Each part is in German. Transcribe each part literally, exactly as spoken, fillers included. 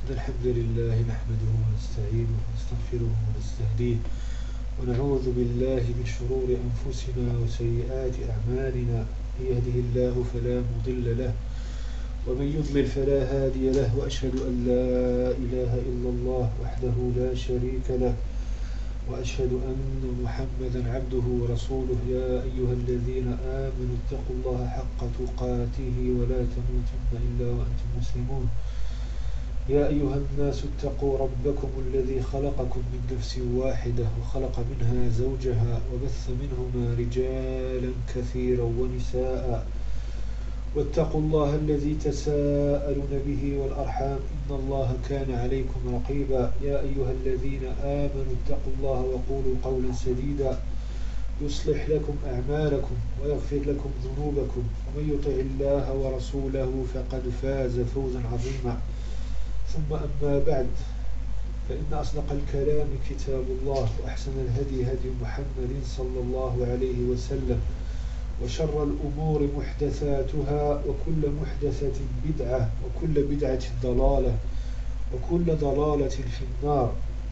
الحمد لله نحمده ونستعينه ونستغفره ونستهديه ونعوذ بالله من شرور أنفسنا وسيئات أعمالنا من يهده الله فلا مضل له ومن يضلل فلا هادي له وأشهد أن لا إله إلا الله وحده لا شريك له وأشهد أن محمدا عبده ورسوله يا أيها الذين آمنوا اتقوا الله حق تقاته ولا تموتن إلا وأنتم مسلمون يا أيها الناس اتقوا ربكم الذي خلقكم من نفس واحدة وخلق منها زوجها وبث منهما رجالا كثيرا ونساء واتقوا الله الذي تساءلون به والأرحام إن الله كان عليكم رقيبا يا أيها الذين آمنوا اتقوا الله وقولوا قولا سديدا يصلح لكم أعمالكم ويغفر لكم ذنوبكم ومن يطع الله ورسوله فقد فاز فوزا عظيما ثم أما بعد فإن أصدق الكلام كتاب الله وأحسن الهدي هدي محمد صلى الله عليه وسلم وشر الأمور محدثاتها وكل محدثة بدعة وكل بدعة ضلالة وكل ضلالة في النار.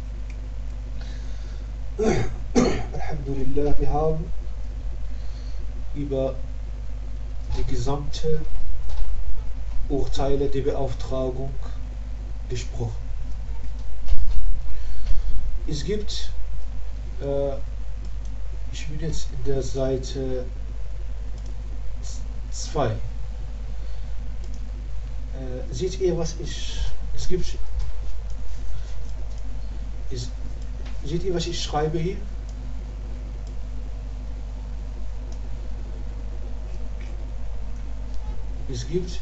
Alhamdulillah, wir haben über die gesamte Urteile der Beauftragung gesprochen. Es gibt, äh, ich bin jetzt in der Seite zwei. Äh, seht ihr, was ich, es gibt, ist, seht ihr, was ich schreibe hier? Es gibt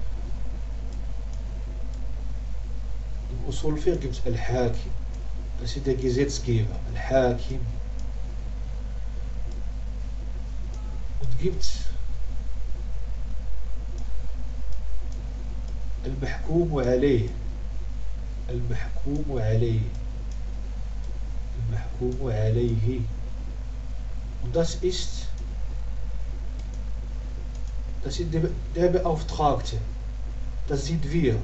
im Usul Fiqh gibt es Al-Hakim, das ist der Gesetzgeber, Al-Hakim. Und gibt Al-Mahkum alayh, Al-Mahkum alayh, Al-Mahkum alayhi. Und das ist Das ist der, der Beauftragte. Das sind wir.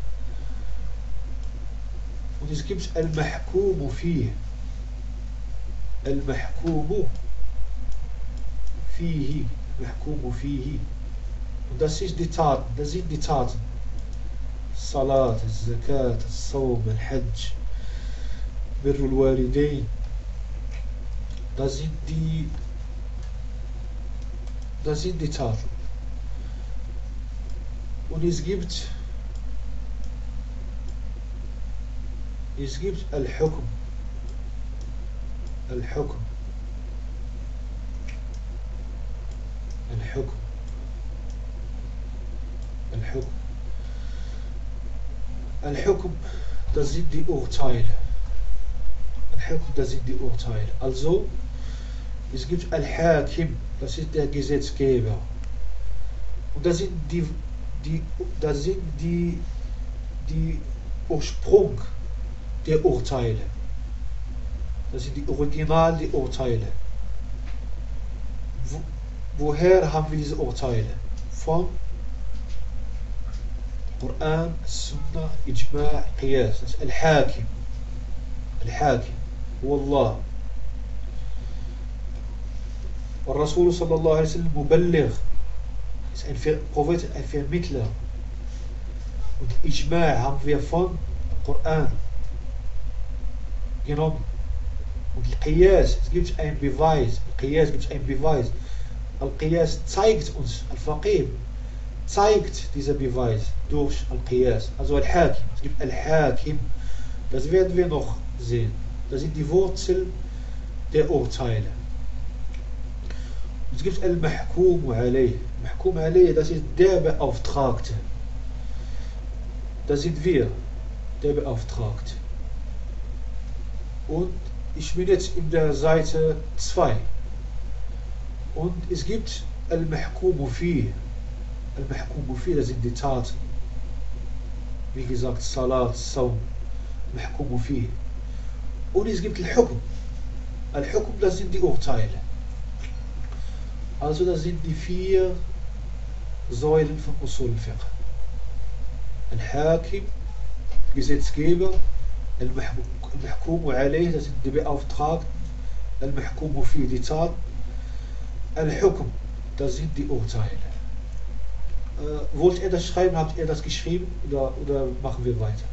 Und es gibt Al-Mahkumu fihi. Al-Mahkumu fihi. Al-Mahkumu fihi. Und das ist die Taten. Das sind die Taten. Salat, Zakat, Sawm, Al-Hajj, Birrul Walidain. Das sind die Das sind die Taten. Und es gibt es gibt Al-Hukm Al-Hukm Al-Hukm Al-Hukm Al-Hukm, das sind die Urteile. Al-Hukm, das sind die Urteile. Also, es gibt Al-Hakim, das ist der Gesetzgeber. Und das sind die Die, das sind die, die Ursprung der Urteile. Das sind die Original der Urteile. Wo, woher haben wir diese Urteile? Vom Koran, Sunnah, Ijma', Qiyas. Das ist Al-Hakim. Al-Hakim. Wallah. Und Rasul sallallahu alaihi wasallam Muballigh. Ist ein Prophet, ein Vermittler. Und Ijma' haben wir vom Koran genommen. Und Al-Qiyas, es gibt einen Beweis. Al-Qiyas gibt einen Beweis. Al-Qiyas zeigt uns, Al-Faqih zeigt dieser Beweis durch Al-Qiyas. Also Al-Hakim. Es gibt Al-Hakim. Das werden wir noch sehen. Das sind die Wurzeln der Urteile. Es gibt Al-Mahkum alayh. Mahkum alayh, das ist der Beauftragte. Das sind wir, der Beauftragte. Und ich bin jetzt in der Seite zwei. Und es gibt Al-Mahkum fi. Al-Mahkum fi, das sind die Taten. Wie gesagt, Salat, Sawm, Mahkum fi. Und es gibt Al-Hukm. Al-Hukm, das sind die Urteile. Also das sind die vier Säulen von Usul Fiqh. Al-Hakim, Gesetzgeber, Al-Mahkumu alayh, das sind die Beauftragten, Al-Mahkumu fi, die Taten, Al-Hukm, das sind die Urteile. Äh, wollt ihr das schreiben? Habt ihr das geschrieben? Oder, oder machen wir weiter?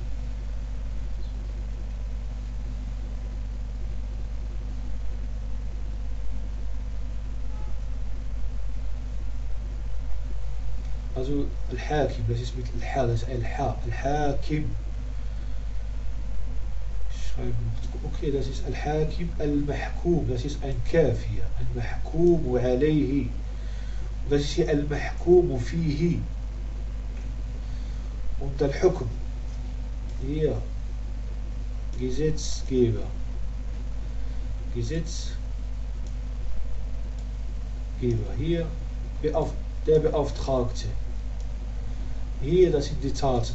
Also Al-Hakim, das ist mit Al-Ha, das ist Al-Ha, Al-Hakim. Okay, das ist Al-Hakim, Al-Mahkum, das ist ein Kaf hier. Al-Mahkum alayhi. Das ist hier Al-Mahkum fihi. Und Al-Hukm. Hier. Gesetzgeber. Gesetzgeber. Hier. Beauf der Beauftragte. Hier, das sind die Taten.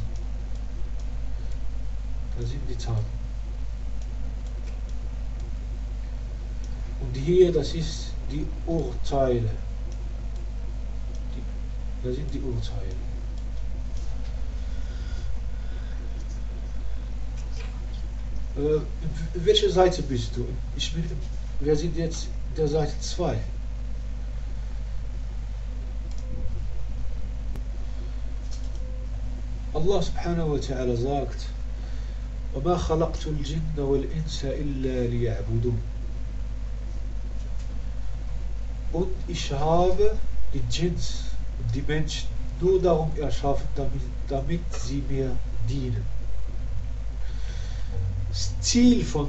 Das sind die Taten. Und hier, das ist die Urteile. Die, das sind die Urteile. Äh, welche Seite bist du? Ich bin, wir sind jetzt der Seite zwei. Allah subhanahu wa ta'ala sagt: وَمَا خَلَقْتُ الْجِنَّ وَالْإِنسَ إِلَّا لِيَعْبُدُونَ. Und ich habe die Djinns und die Menschen nur darum erschaffen, damit, damit sie mir dienen. Das Ziel von,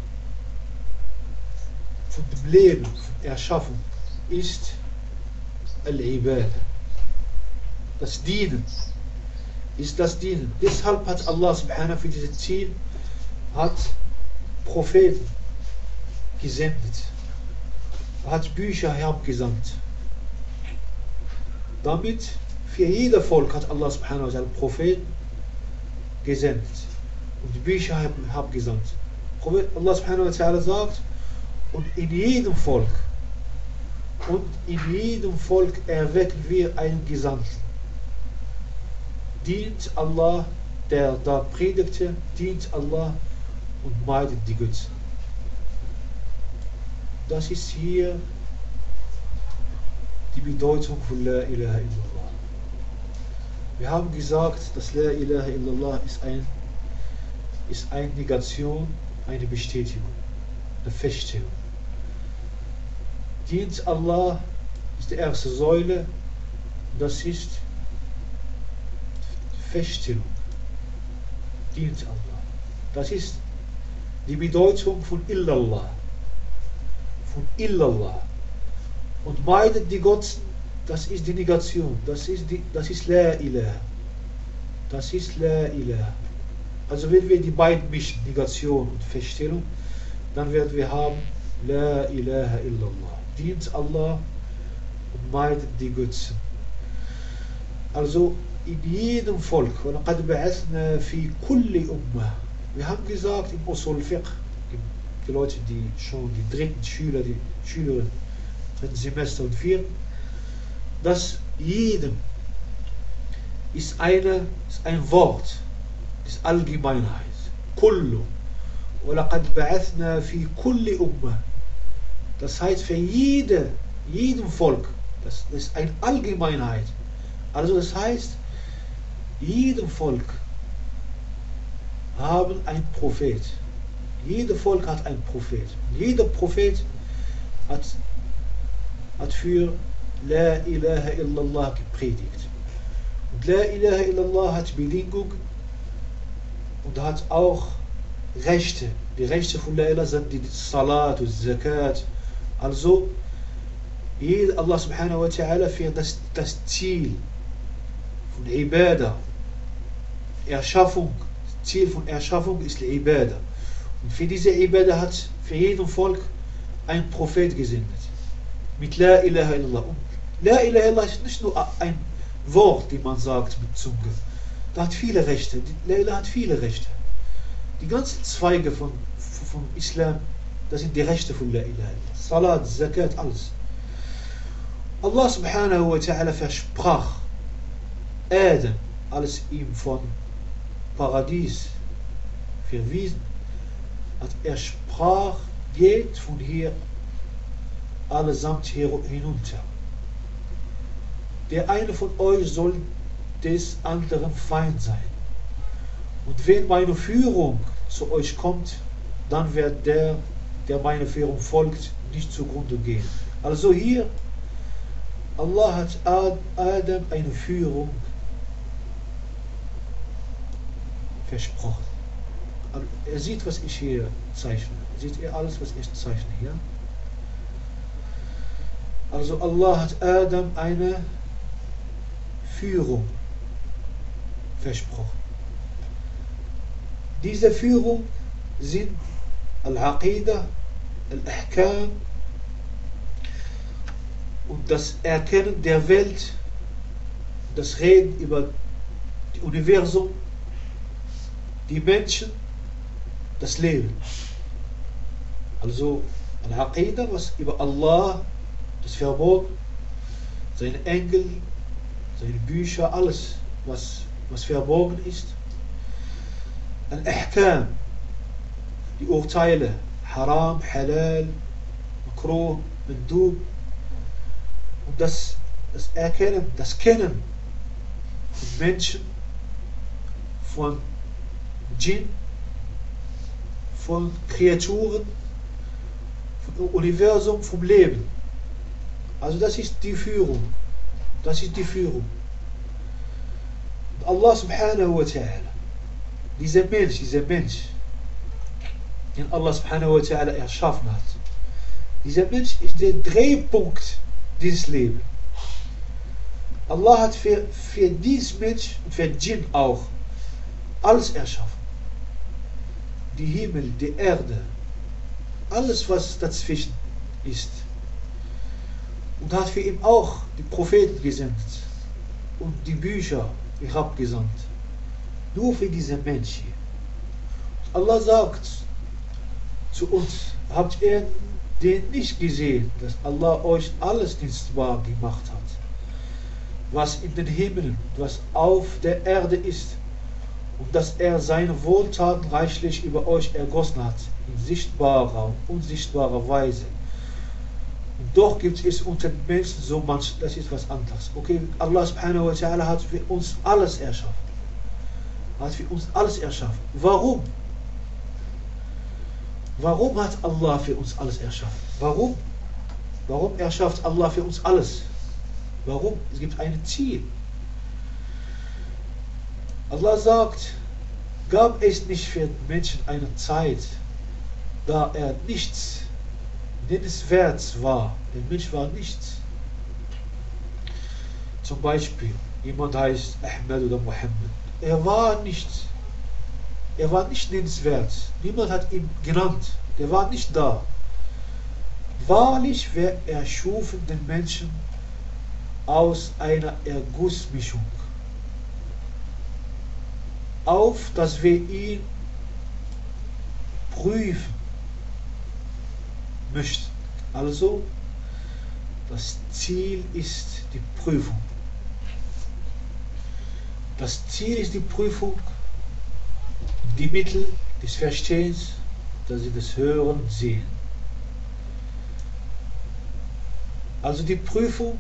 von dem Leben, von Erschaffung, ist Al-Ibadah. Das Dienen. Ist das Dienen. Deshalb hat Allah subhanahu für dieses Ziel hat Propheten gesendet. Er hat Bücher herabgesandt. Damit für jeder Volk hat Allah subhanahu wa ta'ala Propheten gesendet und Bücher herabgesandt. Allah subhanahu wa ta'ala sagt, und in jedem Volk und in jedem Volk erwecken wir einen Gesandten. Dient Allah, der da predigte, dient Allah und meidet die Götzen. Das ist hier die Bedeutung von La ilaha illallah. Wir haben gesagt, dass La ilaha illallah ist, ein, ist eine Negation, eine Bestätigung, eine Feststellung. Dient Allah ist die erste Säule, das ist Feststellung. Dient Allah. Das ist die Bedeutung von Illallah. Von Illallah. Und meidet die Götzen, das ist die Negation. Das ist, die, das ist La ilaha. Das ist La ilaha. Also wenn wir die beiden mischen, Negation und Feststellung, dann werden wir haben La ilaha illallah. Dient Allah und meidet die Götzen. Also in jedem Volk, وَلَقَدْ بَعَثْنَا فِي كُلِّ أُمَّةٍ. Wir haben gesagt im Usul Fiqh, die Leute, die schon die dritten Schüler, die Schülerinnen, dritten Semester und vierten, dass jedem ist, eine, ist ein Wort, ist Allgemeinheit. Kullu. وَلَقَدْ بَعَثْنَا فِي كُلِّ أُمَّةٍ. Das heißt für jede, jedem Volk, das, das ist eine Allgemeinheit. Also das heißt, jedem Volk haben ein Prophet. Jeder Volk hat einen Prophet. Jeder Prophet hat, hat für La ilaha illallah gepredigt. Und La ilaha illallah hat Bedingung und hat auch Rechte. Die Rechte von La ilaha sind die Salat und Zakat. Also, Allah subhanahu wa ta'ala für das, das Ziel von Ibadah, Erschaffung, das Ziel von Erschaffung ist die Ibadah. Und für diese Ibadah hat für jeden Volk ein Prophet gesendet. Mit La ilaha illallah. Und La ilaha illallah ist nicht nur ein Wort, die man sagt mit Zunge. Da hat viele Rechte. La ilaha hat viele Rechte. Die ganzen Zweige von, von Islam, das sind die Rechte von La ilaha illallah. Salat, Zakat, alles. Allah subhanahu wa ta'ala versprach Adam, als ihm von Paradies verwiesen, hat er sprach, geht von hier allesamt hinunter. Der eine von euch soll des anderen Feind sein. Und wenn meine Führung zu euch kommt, dann wird der, der meine Führung folgt, nicht zugrunde gehen. Also hier, Allah hat Adam eine Führung versprochen. Er sieht, was ich hier zeichne. Seht ihr alles, was ich zeichne hier? Also Allah hat Adam eine Führung versprochen. Diese Führung sind Al-Aqidah, Al-Ahkam und das Erkennen der Welt, das Reden über das Universum, die Menschen, das Leben. Also Al-Aqidah, was über Allah, das Verborgen, seine Engel, seine Bücher, alles, was, was verborgen ist. Al-Ahkam, die Urteile, Haram, Halal, Makruh, Mandub. Und das, das Erkennen, das Kennen von Menschen, von Djinn, von Kreaturen, vom Universum, vom Leben. Also das ist die Führung. Das ist die Führung. Und Allah subhanahu wa ta'ala, dieser Mensch, dieser Mensch, den Allah subhanahu wa ta'ala erschaffen hat, dieser Mensch ist der Drehpunkt dieses Lebens. Allah hat für, für diesen Mensch und für Djinn auch alles erschaffen. Die Himmel, die Erde, alles was dazwischen ist. Und hat für ihn auch die Propheten gesendet und die Bücher herabgesandt. Nur für diesen Mensch hier. Allah sagt zu uns, habt ihr den nicht gesehen, dass Allah euch alles dienstbar gemacht hat, was in den Himmeln, was auf der Erde ist, und dass er seine Wohltaten reichlich über euch ergossen hat, in sichtbarer und unsichtbarer Weise. Und doch gibt es unter den Menschen so manch, das ist was anderes. Okay, Allah subhanahu wa ta'ala hat für uns alles erschaffen. Hat für uns alles erschaffen. Warum? Warum hat Allah für uns alles erschaffen? Warum? Warum erschafft Allah für uns alles? Warum? Es gibt ein Ziel. Allah sagt, gab es nicht für den Menschen eine Zeit, da er nichts nennenswertes war. Der Mensch war nichts. Zum Beispiel, jemand heißt Ahmed oder Mohammed. Er war nichts. Er war nicht nennenswert. Niemand hat ihn genannt. Der war nicht da. Wahrlich, wer erschuf den Menschen aus einer Ergussmischung, auf dass wir ihn prüfen möchten. Also, das Ziel ist die Prüfung. Das Ziel ist die Prüfung, die Mittel des Verstehens, dass sie das Hören sehen. Also die Prüfung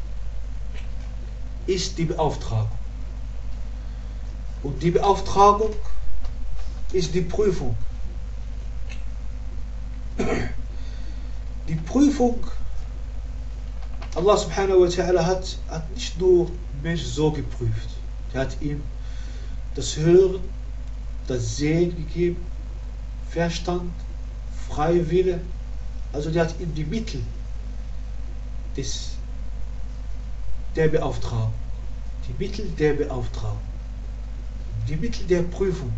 ist die Beauftragung. Und die Beauftragung ist die Prüfung. Die Prüfung, Allah subhanahu wa ta'ala hat, hat nicht nur den Menschen so geprüft. Er hat ihm das Hören, das Sehen gegeben, Verstand, freie Wille. Also der hat ihm die Mittel des, der Beauftragung, die Mittel der Beauftragung, die Mittel der Prüfung.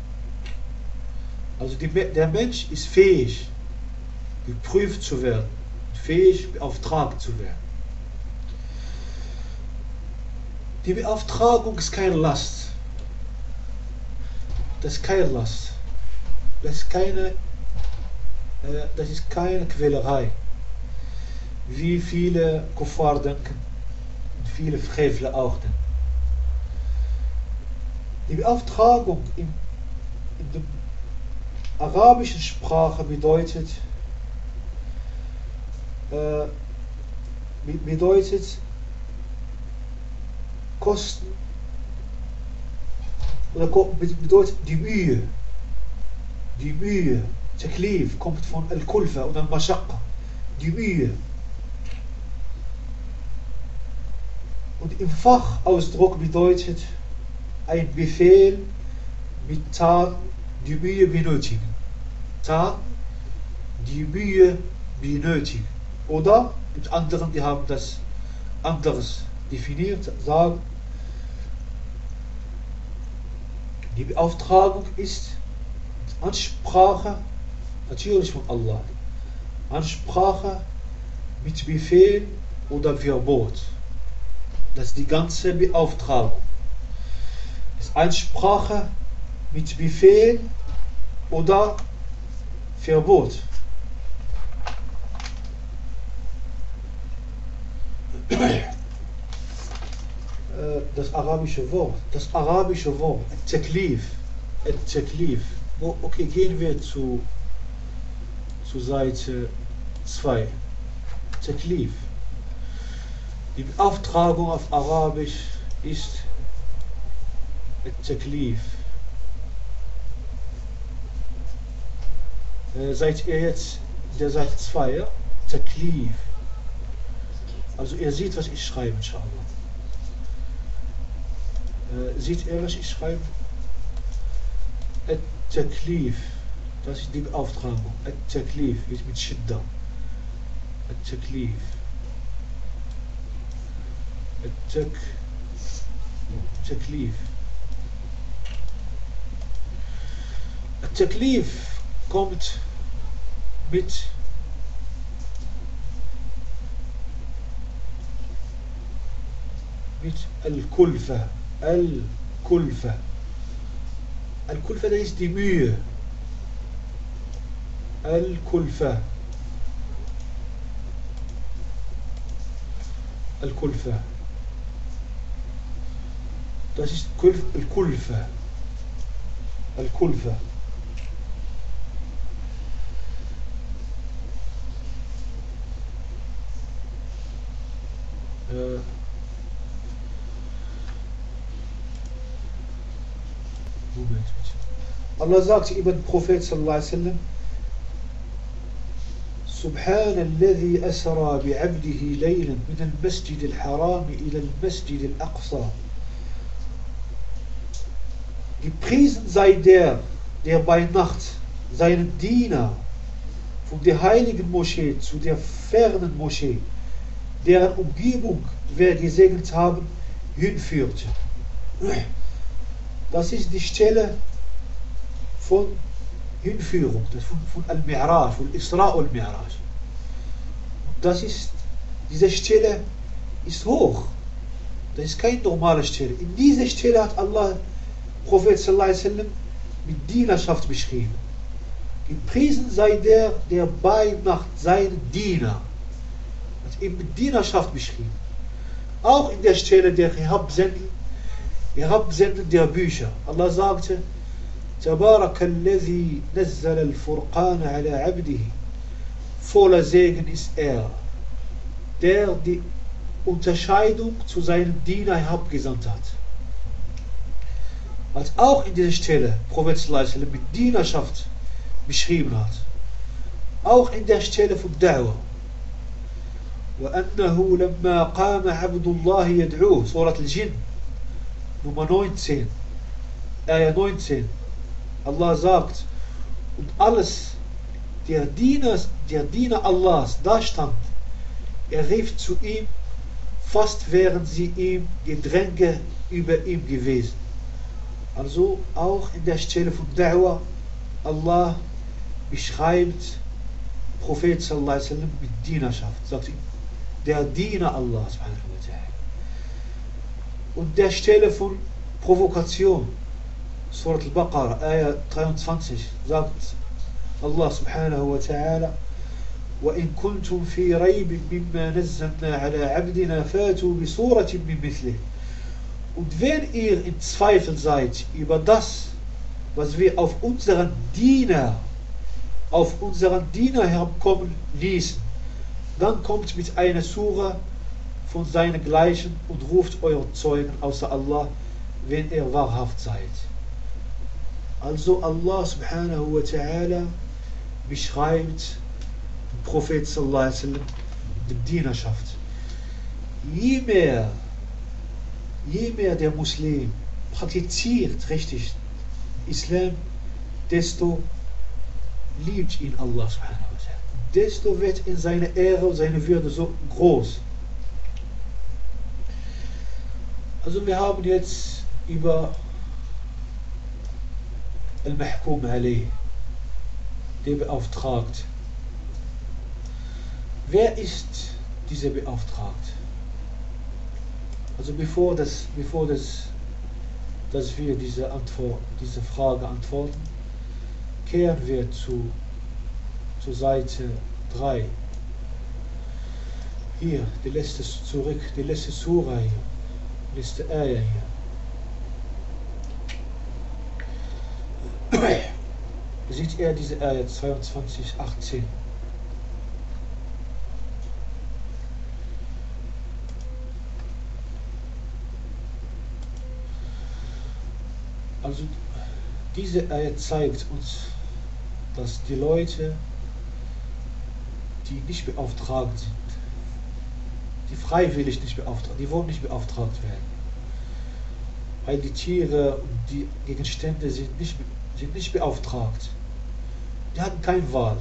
Also die, der Mensch ist fähig, geprüft zu werden, fähig, beauftragt zu werden. Die Beauftragung ist keine Last. Das ist keine Last. Das ist keine, äh, das ist keine Quälerei. Wie viele Kuffar denken und viele Frevler auch denken. Die Beauftragung in, in dem arabische Sprache bedeutet, äh, bedeutet Kosten, oder bedeutet die Mühe. Die Mühe, Taklif, kommt von Al-Kulfa oder Mashaqqa, die Mühe. Und im Fachausdruck bedeutet ein Befehl mit Taten, die Mühe benötigen. Taten, die Mühe benötigen. Oder gibt anderen, die haben das anderes definiert, sagen, die Beauftragung ist Ansprache, natürlich von Allah, Ansprache mit Befehl oder Verbot. Das ist die ganze Beauftragung. Das ist Ansprache mit Befehl oder Verbot. Das arabische Wort, das arabische Wort, Taklif, Taklif. Okay, gehen wir zu, zu Seite zwei. Taklif. Die Beauftragung auf Arabisch ist Taklif. Äh, seid ihr jetzt der Seite zwei, ja? Taklif. Also ihr seht, was ich schreibe, inshallah. Äh, seht ihr, was ich schreibe? At-Taklif. Das ist die Beauftragung. At-Taklif ist mit Shidda. At-Taklif. At-Taklif. At-Taklif kommt mit mit Al-Kulfa. Al-Kulfa. Al-Kulfa, das ist die Mühe. Al-Kulfa. Al-Kulfa. Das ist Al-Kulfa. Al-Kulfa. Äh, Moment. Allah sagt über den Prophet sallallahu alaihi wasallam: سبحان الذي أسرى بعبده ليلا من المسجد الحرام إلى المسجد الأقصى. Gepriesen sei der, der bei Nacht seinen Diener von der heiligen Moschee zu der fernen Moschee, deren Umgebung wir gesegnet haben, hinführte. Das ist die Stelle von Hinführung, das von, von Al-Mi'raj, von Isra und Mi'raj. Das ist, diese Stelle ist hoch. Das ist keine normale Stelle. In dieser Stelle hat Allah, Prophet sallallahu alaihi wasallam, mit Dienerschaft beschrieben. Gepriesen sei der, der bei Nacht seinen Diener, hat ihn mit Dienerschaft beschrieben. Auch in der Stelle der Herabsenden, Herabsenden der Bücher. Allah sagte: تبارك الذي نزل الفرقان على عبده. Voller Segen ist er, der die Unterscheidung zu seinem Diener herabgesandt hat. Als auch in dieser Stelle Prophet sallallahu alaihi wasallam mit Dienerschaft beschrieben hat. Auch in der Stelle von Da'wah. وأنه لما قام عبد الله يدعوه, Surat al-Jinn, Nummer neunzehn, Ayah neunzehn. Allah sagt, und alles, der Diener, der Diener Allahs da stand, er rief zu ihm, fast wären sie ihm Gedränge über ihm gewesen. Also auch in der Stelle von Da'wah, Allah beschreibt Prophet sallallahu alaihi wasallam mit Dienerschaft, sagt ihm, der Diener Allah subhanahu wa ta'ala. Und der Stelle von Provokation, Surat al-Baqarah, Ayah dreiundzwanzig, sagt Allah subhanahu wa ta'ala: وَإِن كُنْتُمْ فِي رَيْبٍ مِمَّا نَزَّلْنَا عَلَى عَبْدِنَا فَاتُوا بِصُورَةٍ مِّن مِثْلِهِ. Und wenn ihr in Zweifel seid über das, was wir auf unseren Diener, auf unseren Diener herkommen ließen. Dann kommt mit einer Sura von seinesgleichen und ruft eure Zeugen außer Allah, wenn ihr wahrhaft seid. Also Allah subhanahu wa ta'ala beschreibt den Prophet sallallahu alaihi wasallam, die Dienerschaft. Je mehr, je mehr der Muslim praktiziert richtig Islam, desto liebt ihn Allah subhanahu wa ta'ala. Desto wird in seine Ehre und seine Würde so groß. Also wir haben jetzt über Al-Mahkum alayh, der beauftragt. Wer ist dieser Beauftragt? Also bevor das, bevor das, dass wir diese Antwort, diese Frage antworten, kehren wir zu, zur Seite drei. Hier, die letzte zurück, die letzte Sura hier, die letzte Ayah hier. Sieht er diese Ayah zweiundzwanzig, achtzehn. Also diese Ayah zeigt uns, dass die Leute, die nicht beauftragt sind, die freiwillig nicht beauftragt, die wollen nicht beauftragt werden, weil die Tiere und die Gegenstände sind nicht, sind nicht beauftragt. Die hatten keine Wahl.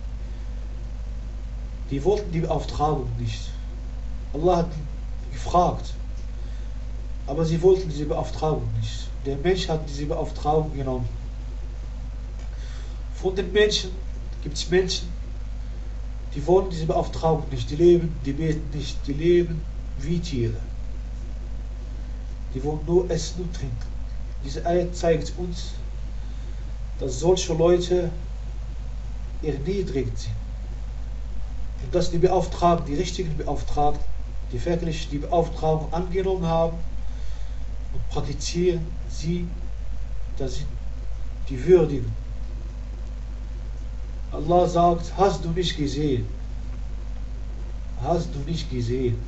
Die wollten die Beauftragung nicht. Allah hat gefragt, aber sie wollten diese Beauftragung nicht. Der Mensch hat diese Beauftragung genommen. Von den Menschen gibt es Menschen, die wollen diese Beauftragung nicht. Die leben, die beten nicht, die leben wie Tiere. Die wollen nur essen und trinken. Diese Ayat zeigt uns, dass solche Leute erniedrigt sind. Und dass die Beauftragten, die richtigen Beauftragten, die wirklich die Beauftragung angenommen haben und praktizieren sie, das sind die Würdigen. Allah sagt, hast du nicht gesehen? Hast du nicht gesehen,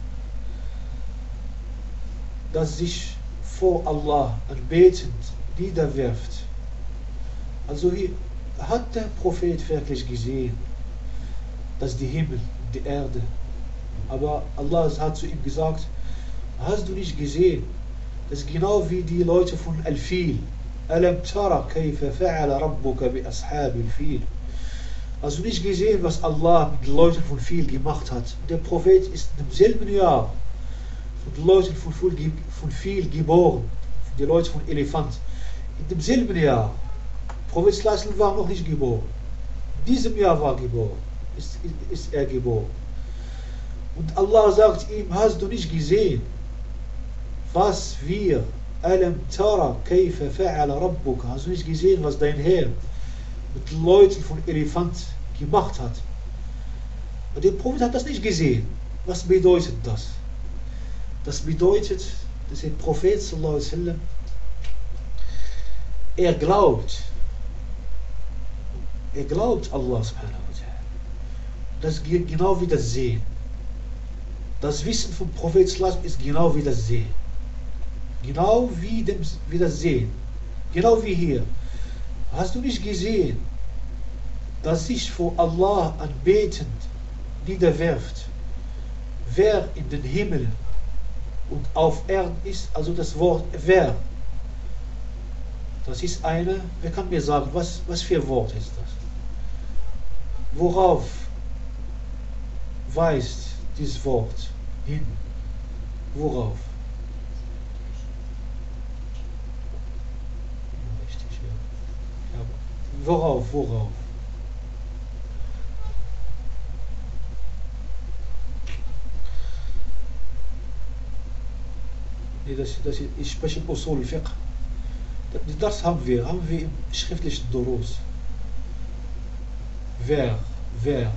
dass sich vor Allah anbetend niederwirft? Also hier hat der Prophet wirklich gesehen, dass die Himmel und die Erde, aber Allah hat zu ihm gesagt, hast du nicht gesehen, das ist genau wie die Leute von Al-Fil. Alam tara kayfa fa'ala rabbuka bi ashabil Fil. Also nicht gesehen, was Allah mit den Leuten von Fil gemacht hat. Der Prophet ist im selben Jahr von den Leuten von Fil, von Fil geboren, die Leute von Elefant. In demselben Jahr. Prophet Sallallahu war noch nicht geboren. In diesem Jahr war geboren, ist, ist er geboren. Und Allah sagt ihm, hast du nicht gesehen, was wir, Alam tara kayfa fa'ala rabbuka, hast du nicht gesehen, was dein Herr mit den Leuten von Elefant gemacht hat? Und der Prophet hat das nicht gesehen. Was bedeutet das? Das bedeutet, dass der Prophet sallallahu alaihi wasallam, er glaubt, er glaubt Allah subhanahu wa ta'ala. Das geht genau wie das Sehen. Das Wissen vom Prophet sallallahu alaihi wasallam ist genau wie das Sehen. Genau wie, dem, wie das Sehen. Genau wie hier. Hast du nicht gesehen, dass sich vor Allah anbetend niederwirft, wer in den Himmel und auf Erden ist? Also das Wort wer. Das ist eine, wer kann mir sagen, was, was für ein Wort ist das? Worauf weist dieses Wort hin? Worauf? Worauf, worauf? Nee, das, das, ich spreche Usul Fiqh. Das haben wir, haben wir im schriftlichen Durus. Wer, wer.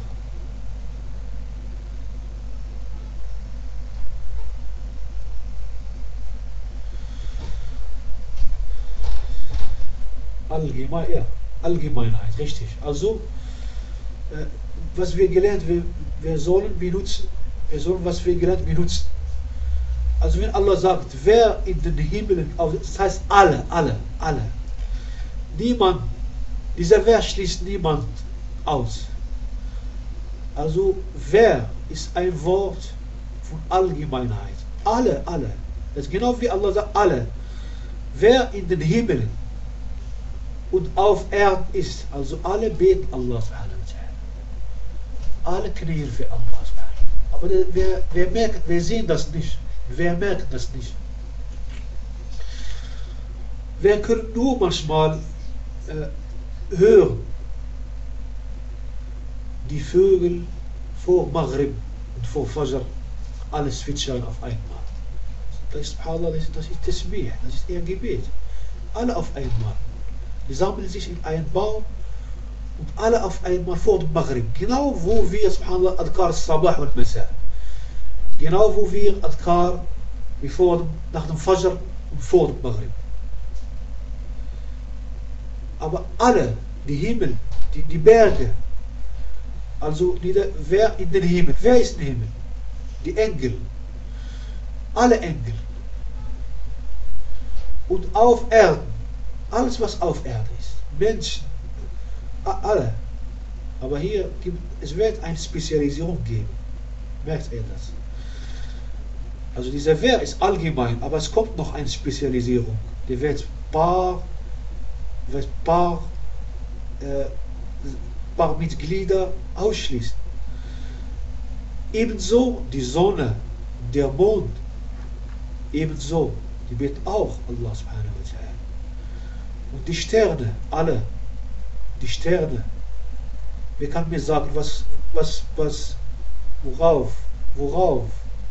Allgemein, ja, Allgemeinheit, richtig. Also, äh, was wir gelernt, wir, wir sollen benutzen, wir sollen, was wir gelernt, benutzen. Also wenn Allah sagt, wer in den Himmeln, das heißt alle, alle, alle. Niemand, dieser Wer schließt niemand aus. Also wer ist ein Wort von Allgemeinheit. Alle, alle. Das ist genau wie Allah sagt, alle. Wer in den Himmeln und auf Erden ist, also alle beten Allah subhanahu wa ta'ala. Alle knien für Allah subhanahu. Aber wir, wir merken, wir sehen das nicht. Wir merken das nicht. Wir können nur manchmal äh, hören, die Vögel vor Maghrib und vor Fajr alles zwitschern auf einmal. Das ist, das ist Tasbih, das ist ihr Gebet. Alle auf einmal. Die sammeln sich in einen Baum und alle auf einmal vor dem Maghrib. Genau wo wir, subhanallah, Adkar Sabah und Masa. Genau wo wir Adkar wie vor dem, nach dem Fajr und vor dem Maghrib. Aber alle, die Himmel, die, die Berge, also die, wer in den Himmel, wer ist im Himmel? Die Engel. Alle Engel. Und auf Erden, alles was auf Erden ist, Menschen, alle. Aber hier gibt, es wird eine Spezialisierung geben. Merkt ihr das? Also dieser Wer ist allgemein, aber es kommt noch eine Spezialisierung. Die wird paar, wird paar, äh, paar Mitglieder ausschließen. Ebenso die Sonne, der Mond, ebenso, die wird auch Allah subhanahu wa ta'ala. Und die Sterne, alle, die Sterne, wer kann mir sagen, was, was, was, worauf, worauf,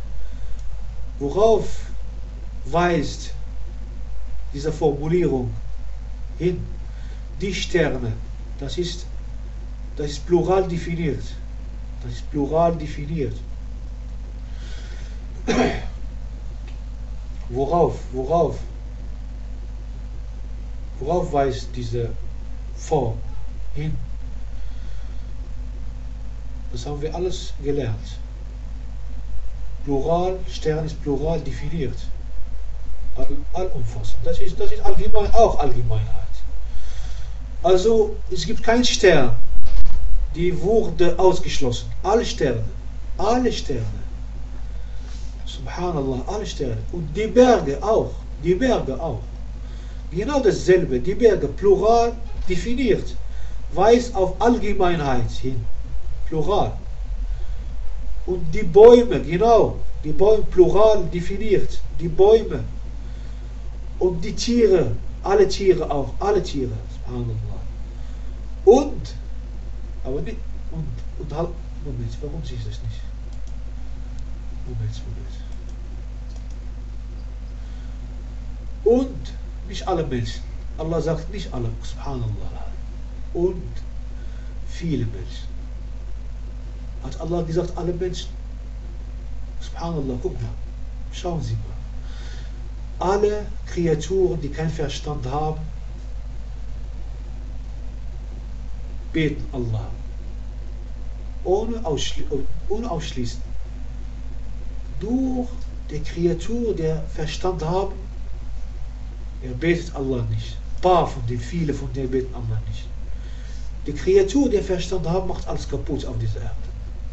worauf weist diese Formulierung hin? Die Sterne, das ist, das ist plural definiert. Das ist plural definiert. Worauf, worauf, worauf weist diese Form hin? Das haben wir alles gelernt. Plural, Stern ist plural definiert. All, allumfassend. Das ist, das ist allgemein, auch Allgemeinheit. Also, es gibt keinen Stern, die wurde ausgeschlossen. Alle Sterne, alle Sterne. Subhanallah, alle Sterne. Und die Berge auch, die Berge auch. Genau dasselbe, die Berge, plural definiert, weist auf Allgemeinheit hin. Plural. Und die Bäume, genau, die Bäume plural definiert, die Bäume. Und die Tiere, alle Tiere auch, alle Tiere, subhanallah. Und, aber nicht, und, und halt, Moment, warum sehe ich das nicht? Moment, Moment. Und nicht alle Menschen. Allah sagt nicht alle, subhanallah. Und viele Menschen. Hat Allah gesagt, alle Menschen? Subhanallah, guck mal. Schauen Sie mal. Alle Kreaturen, die keinen Verstand haben, beten Allah. Ohne, ausschli ohne ausschließen. Durch die Kreatur, der Verstand haben, er betet Allah nicht. Ein paar von denen, viele von denen beten Allah nicht. Die Kreatur, der Verstand haben, macht alles kaputt auf dieser Erde.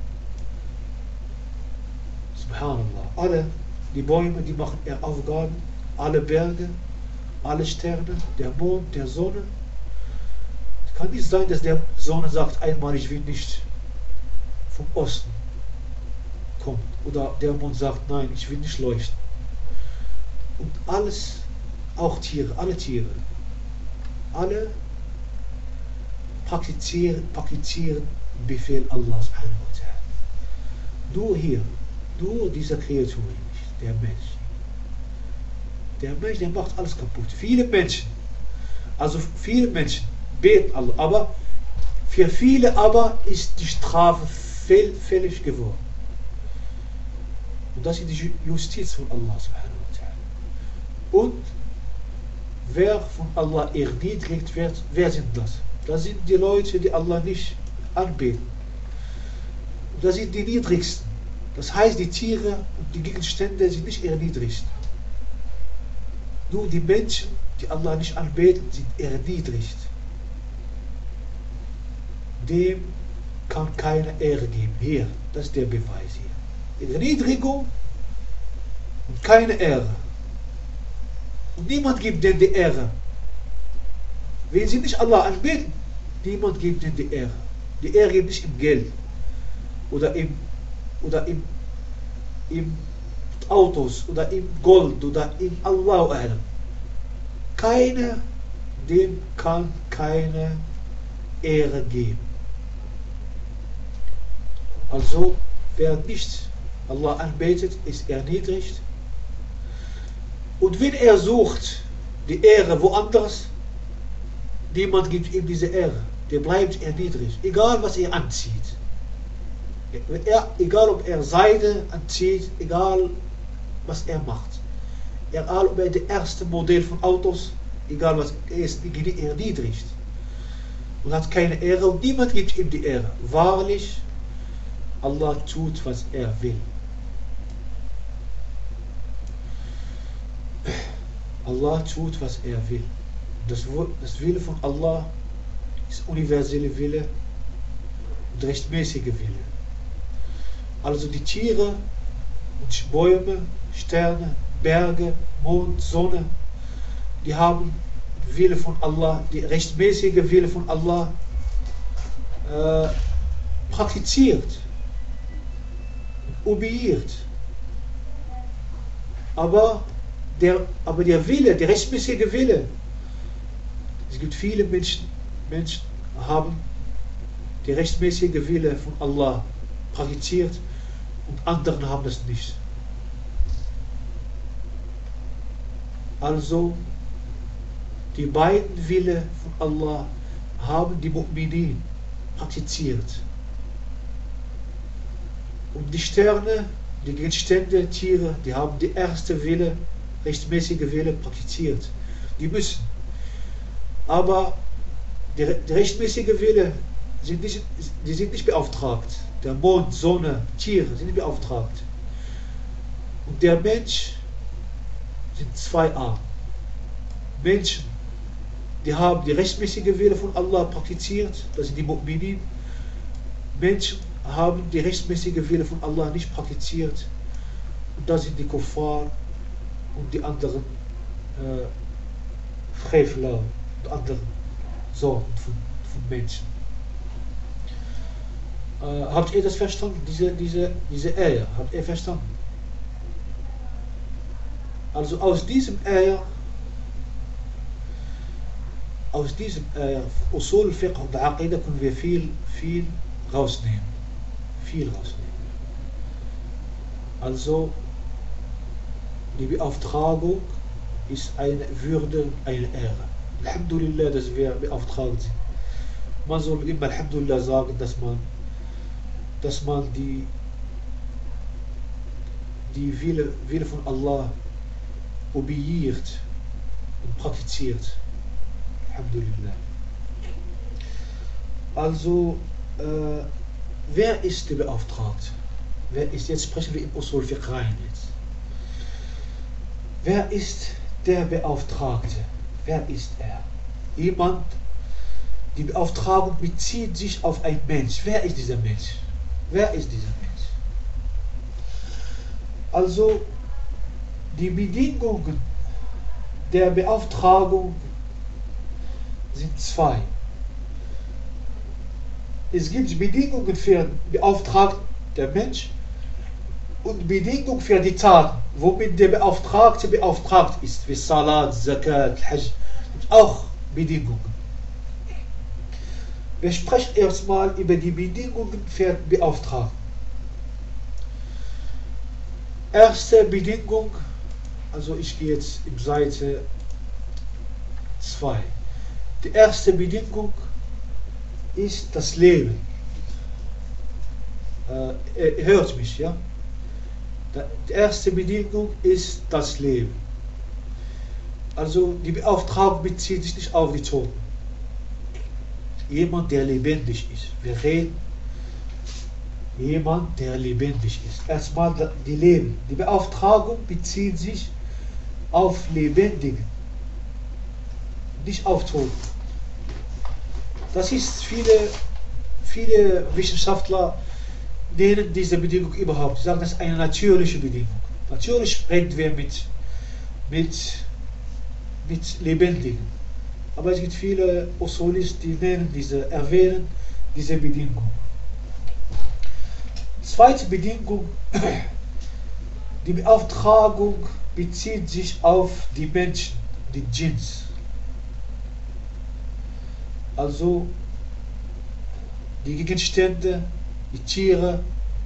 Subhanallah. Alle die Bäume, die machen ihre Aufgaben, alle Berge, alle Sterne, der Mond, der Sonne. Es kann nicht sein, dass der Sonne sagt einmal, ich will nicht vom Osten kommen. Oder der Mond sagt, nein, ich will nicht leuchten. Und alles, auch Tiere, alle Tiere, alle praktizieren, praktizieren den Befehl Allah subhanahu wa ta'ala. Nur hier, nur diese Kreatur nicht, der Mensch. Der Mensch, der macht alles kaputt. Viele Menschen, also viele Menschen beten Allah, aber für viele aber ist die Strafe fällig geworden. Und das ist die Justiz von Allah subhanahu wa ta'ala. Und wer von Allah erniedrigt wird, wer sind das? Das sind die Leute, die Allah nicht anbeten. Das sind die niedrigsten. Das heißt, die Tiere und die Gegenstände sind nicht erniedrigt. Nur die Menschen, die Allah nicht anbeten, sind erniedrigt. Dem kann keine Ehre geben. Hier, das ist der Beweis hier. Erniedrigung und keine Ehre. Und niemand gibt denen die Ehre. Wenn sie nicht Allah anbeten, niemand gibt denen die Ehre. Die Ehre gibt nicht im Geld oder im, oder im, im Autos oder im Gold oder im Allahu A'lam. Keiner, dem kann keine Ehre geben. Also, wer nicht Allah anbetet, ist erniedrigt. Und wenn er sucht die Ehre woanders, niemand gibt ihm diese Ehre. Der bleibt erniedrigt, egal was er anzieht. Er, egal ob er Seide anzieht, egal was er macht. Egal ob er das erste Modell von Autos, egal was, er ist erniedrigt. Und hat keine Ehre und niemand gibt ihm die Ehre. Wahrlich, Allah tut, was er will. Allah tut, was er will. Das, das Wille von Allah ist universelle Wille und rechtmäßige Wille. Also die Tiere und Bäume, Sterne, Berge, Mond, Sonne, die haben Wille von Allah, die rechtmäßige Wille von Allah äh, praktiziert, obligiert. Aber der, aber der Wille, der rechtmäßige Wille, es gibt viele Menschen, Menschen haben die rechtmäßige Wille von Allah praktiziert und anderen haben das nicht. Also die beiden Wille von Allah haben die Mu'minin praktiziert. Und die Sterne, die Gegenstände, Tiere, die haben die erste Wille, rechtmäßige Wille praktiziert. Die müssen. Aber die, die rechtmäßige Wille, sind nicht, die sind nicht beauftragt. Der Mond, Sonne, Tiere sind nicht beauftragt. Und der Mensch sind zwei Arten. Menschen, die haben die rechtmäßige Wille von Allah praktiziert, das sind die Mu'minin. Menschen haben die rechtmäßige Wille von Allah nicht praktiziert, und das sind die Kuffar und die anderen äh, Frevler und anderen Sorten von, von Menschen. Äh, habt ihr das verstanden? Diese, diese, diese Eier, habt ihr verstanden? Also aus diesem Eier, aus diesem Eier, Usul, Fiqh und Aqidah können wir viel, viel rausnehmen. Viel rausnehmen. Also, die Beauftragung ist eine Würde, eine Ehre. Alhamdulillah, dass wir beauftragt sind. Man soll immer Alhamdulillah sagen, dass man, dass man die, die Wille, Wille von Allah obligiert und praktiziert. Alhamdulillah. Also, äh, wer ist der Beauftragte? Wer ist, jetzt sprechen wir im Usul Fiqh rein jetzt. Wer ist der Beauftragte? Wer ist er? Jemand, die Beauftragung bezieht sich auf einen Mensch. Wer ist dieser Mensch? Wer ist dieser Mensch? Also, die Bedingungen der Beauftragung sind zwei. Es gibt Bedingungen für den Beauftragten, der Mensch, und Bedingungen für die Taten, womit der Beauftragte beauftragt ist, wie Salat, Zakat, Hajj, auch Bedingungen. Wir sprechen erstmal über die Bedingungen für den Beauftragten. Erste Bedingung, also ich gehe jetzt in Seite zwei. Die erste Bedingung ist das Leben. Äh, hört mich, ja? Die erste Bedingung ist das Leben. Also die Beauftragung bezieht sich nicht auf die Toten. Jemand, der lebendig ist. Wir reden jemand, der lebendig ist. Erstmal die Leben. Die Beauftragung bezieht sich auf Lebendigen, nicht auf Toten. Das ist viele, viele Wissenschaftler nennen diese Bedingung überhaupt. Sie sagen, das ist eine natürliche Bedingung. Natürlich reden wir mit, mit, mit Lebendigen. Aber es gibt viele Usulisten, die nennen diese, erwähnen diese Bedingung. Zweite Bedingung, die Beauftragung bezieht sich auf die Menschen, die Djinns. Also die Gegenstände, die Tiere,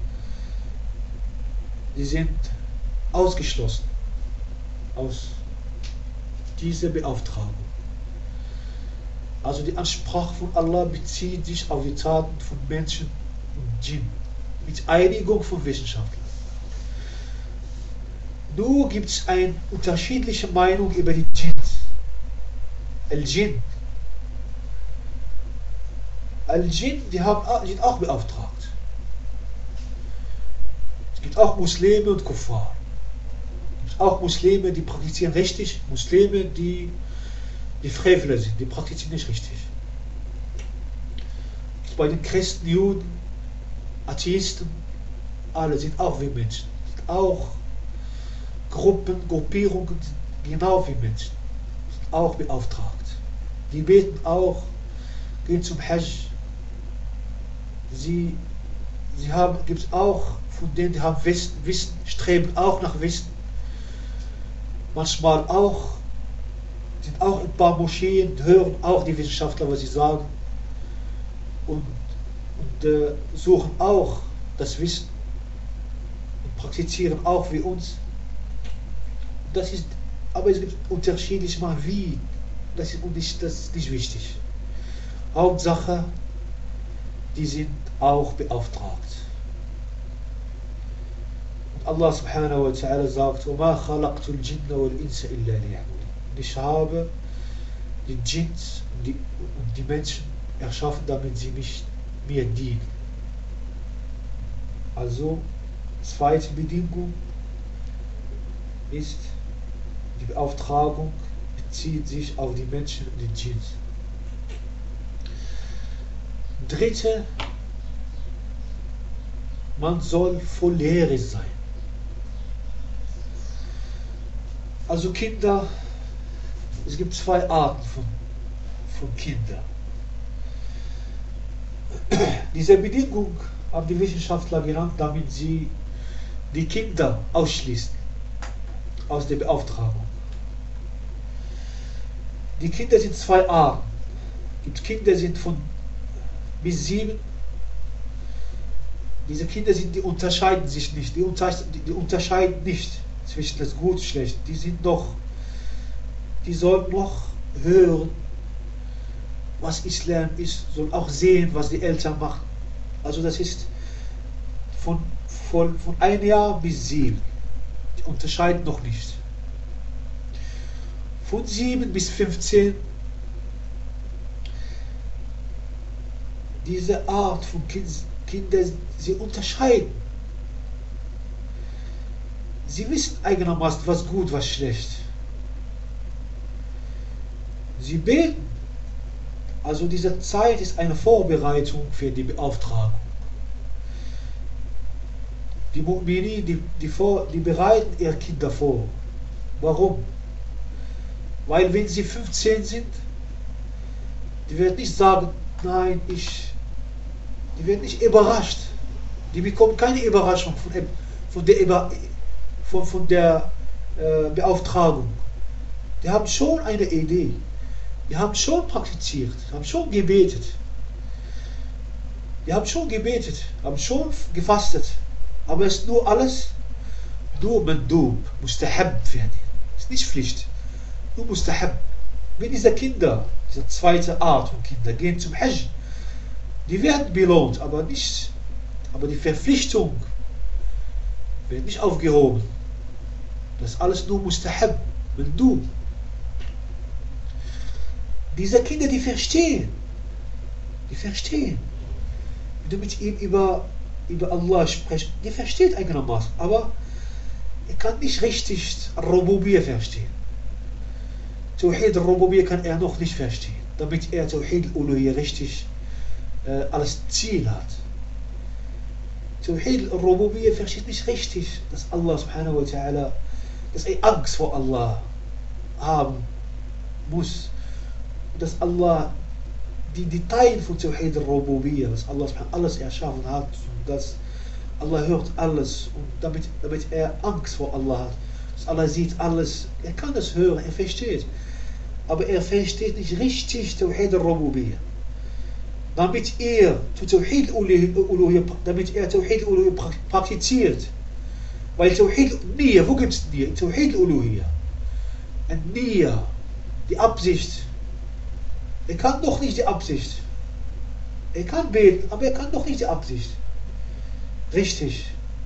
die sind ausgeschlossen aus dieser Beauftragung. Also die Ansprache von Allah bezieht sich auf die Taten von Menschen und Djinn, mit Einigung von Wissenschaftlern. Nur gibt es eine unterschiedliche Meinung über die Djinns. Al-Djinn. Al-Djinn, die haben, sind auch beauftragt. Es gibt auch Muslime und Kuffar. Es gibt auch Muslime, die praktizieren richtig, Muslime, die, die Frevler sind, die praktizieren nicht richtig. Bei den Christen, Juden, Atheisten, alle sind auch wie Menschen. Sind auch Gruppen, Gruppierungen, genau wie Menschen. Sind auch beauftragt. Die beten auch, gehen zum Hajj. Sie, sie haben, gibt es auch von denen, die haben Wissen, Wissen, streben auch nach Wissen. Manchmal auch, sind auch ein paar Moscheen, hören auch die Wissenschaftler, was sie sagen. Und, und äh, suchen auch das Wissen und praktizieren auch wie uns. Das ist, aber es gibt unterschiedlich mal wie. Das ist nicht, das ist nicht wichtig. Hauptsache, die sind auch beauftragt. Und Allah subhanahu wa ta'ala sagt, وَمَا خَلَقْتُ الْجِنَّ وَالْإِنسَ إِلَّا لِيَعْبُدُونِ. Ich habe die Djinns und die, und die Menschen erschaffen, damit sie mich, mir dienen. Also, zweite Bedingung ist, die Beauftragung bezieht sich auf die Menschen und die Djinns. Dritte, man soll volljährig sein. Also Kinder, es gibt zwei Arten von, von Kindern. Diese Bedingung haben die Wissenschaftler genannt, damit sie die Kinder ausschließen aus der Beauftragung. Die Kinder sind zwei Arten. Die Kinder sind von bis sieben. Diese Kinder sind, die unterscheiden sich nicht, die, unter, die, die unterscheiden nicht zwischen das Gut und Schlecht. Die sind noch, die sollen noch hören, was Islam ist, sollen auch sehen, was die Eltern machen. Also das ist von, von, von ein Jahr bis sieben. Die unterscheiden noch nicht. Von sieben bis fünfzehn, diese Art von Kindern, sie unterscheiden. Sie wissen eigenermaßen, was gut, was schlecht. Sie beten. Also diese Zeit ist eine Vorbereitung für die Beauftragung. Die Mu'minin, die, die, vor, die bereiten ihre Kinder vor. Warum? Weil wenn sie fünfzehn sind, die werden nicht sagen, nein, ich, die werden nicht überrascht. Die bekommen keine Überraschung von, von der, von, von der äh, Beauftragung. Die haben schon eine Idee. Die haben schon praktiziert, haben schon gebetet. Die haben schon gebetet, haben schon gefastet. Aber es ist nur alles, nur Mandub, Mustahab für die. Es ist nicht Pflicht. Nur Mustahab. Wenn diese Kinder, diese zweite Art von Kinder, gehen zum Hajj, die werden belohnt, aber nicht, aber die Verpflichtung wird nicht aufgehoben. Das ist alles nur Mustahab, Mandub. Diese Kinder, die verstehen. Die verstehen. Wenn du mit ihm über, über Allah sprichst, die versteht einigermaßen, aber er kann nicht richtig Rububiyya verstehen. Tawhid al-Rububiyya kann er noch nicht verstehen, damit er Tawhid al-Uluhiyya richtig äh, als Ziel hat. Tawhid al-Rububiyya versteht nicht richtig, dass Allah subhanahu wa ta'ala, dass er Angst vor Allah haben muss, dass Allah die Details von Tawhid al-Rububiyya, dass Allah alles erschaffen hat und dass Allah hört alles und damit, damit er Angst vor Allah hat, dass Allah sieht alles, er kann das hören, er versteht, aber er versteht nicht richtig Tawhid al-Rububiyya. Damit er Tawhid al-Uluhiyya, damit er Tawhid al-Uluhiyya praktiziert, weil Tawhid Niyya, wo gibt es Niyya? Tawhid al-Uluhiyya. Und Niyya, die Absicht. Er kann doch nicht die Absicht. Er kann beten, aber er kann doch nicht die Absicht richtig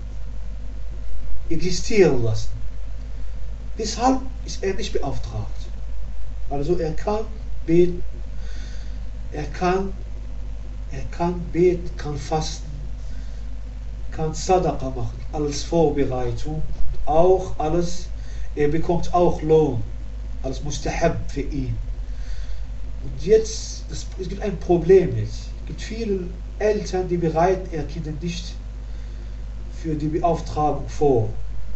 existieren lassen. Deshalb ist er nicht beauftragt. Also er kann beten, er kann, er kann beten, kann fasten, kann Sadaqa machen, alles Vorbereitung, auch alles, er bekommt auch Lohn, als Mustahab für ihn. Und jetzt, das, es gibt ein Problem jetzt. Es gibt viele Eltern, die bereiten ihre Kinder nicht für die Beauftragung vor.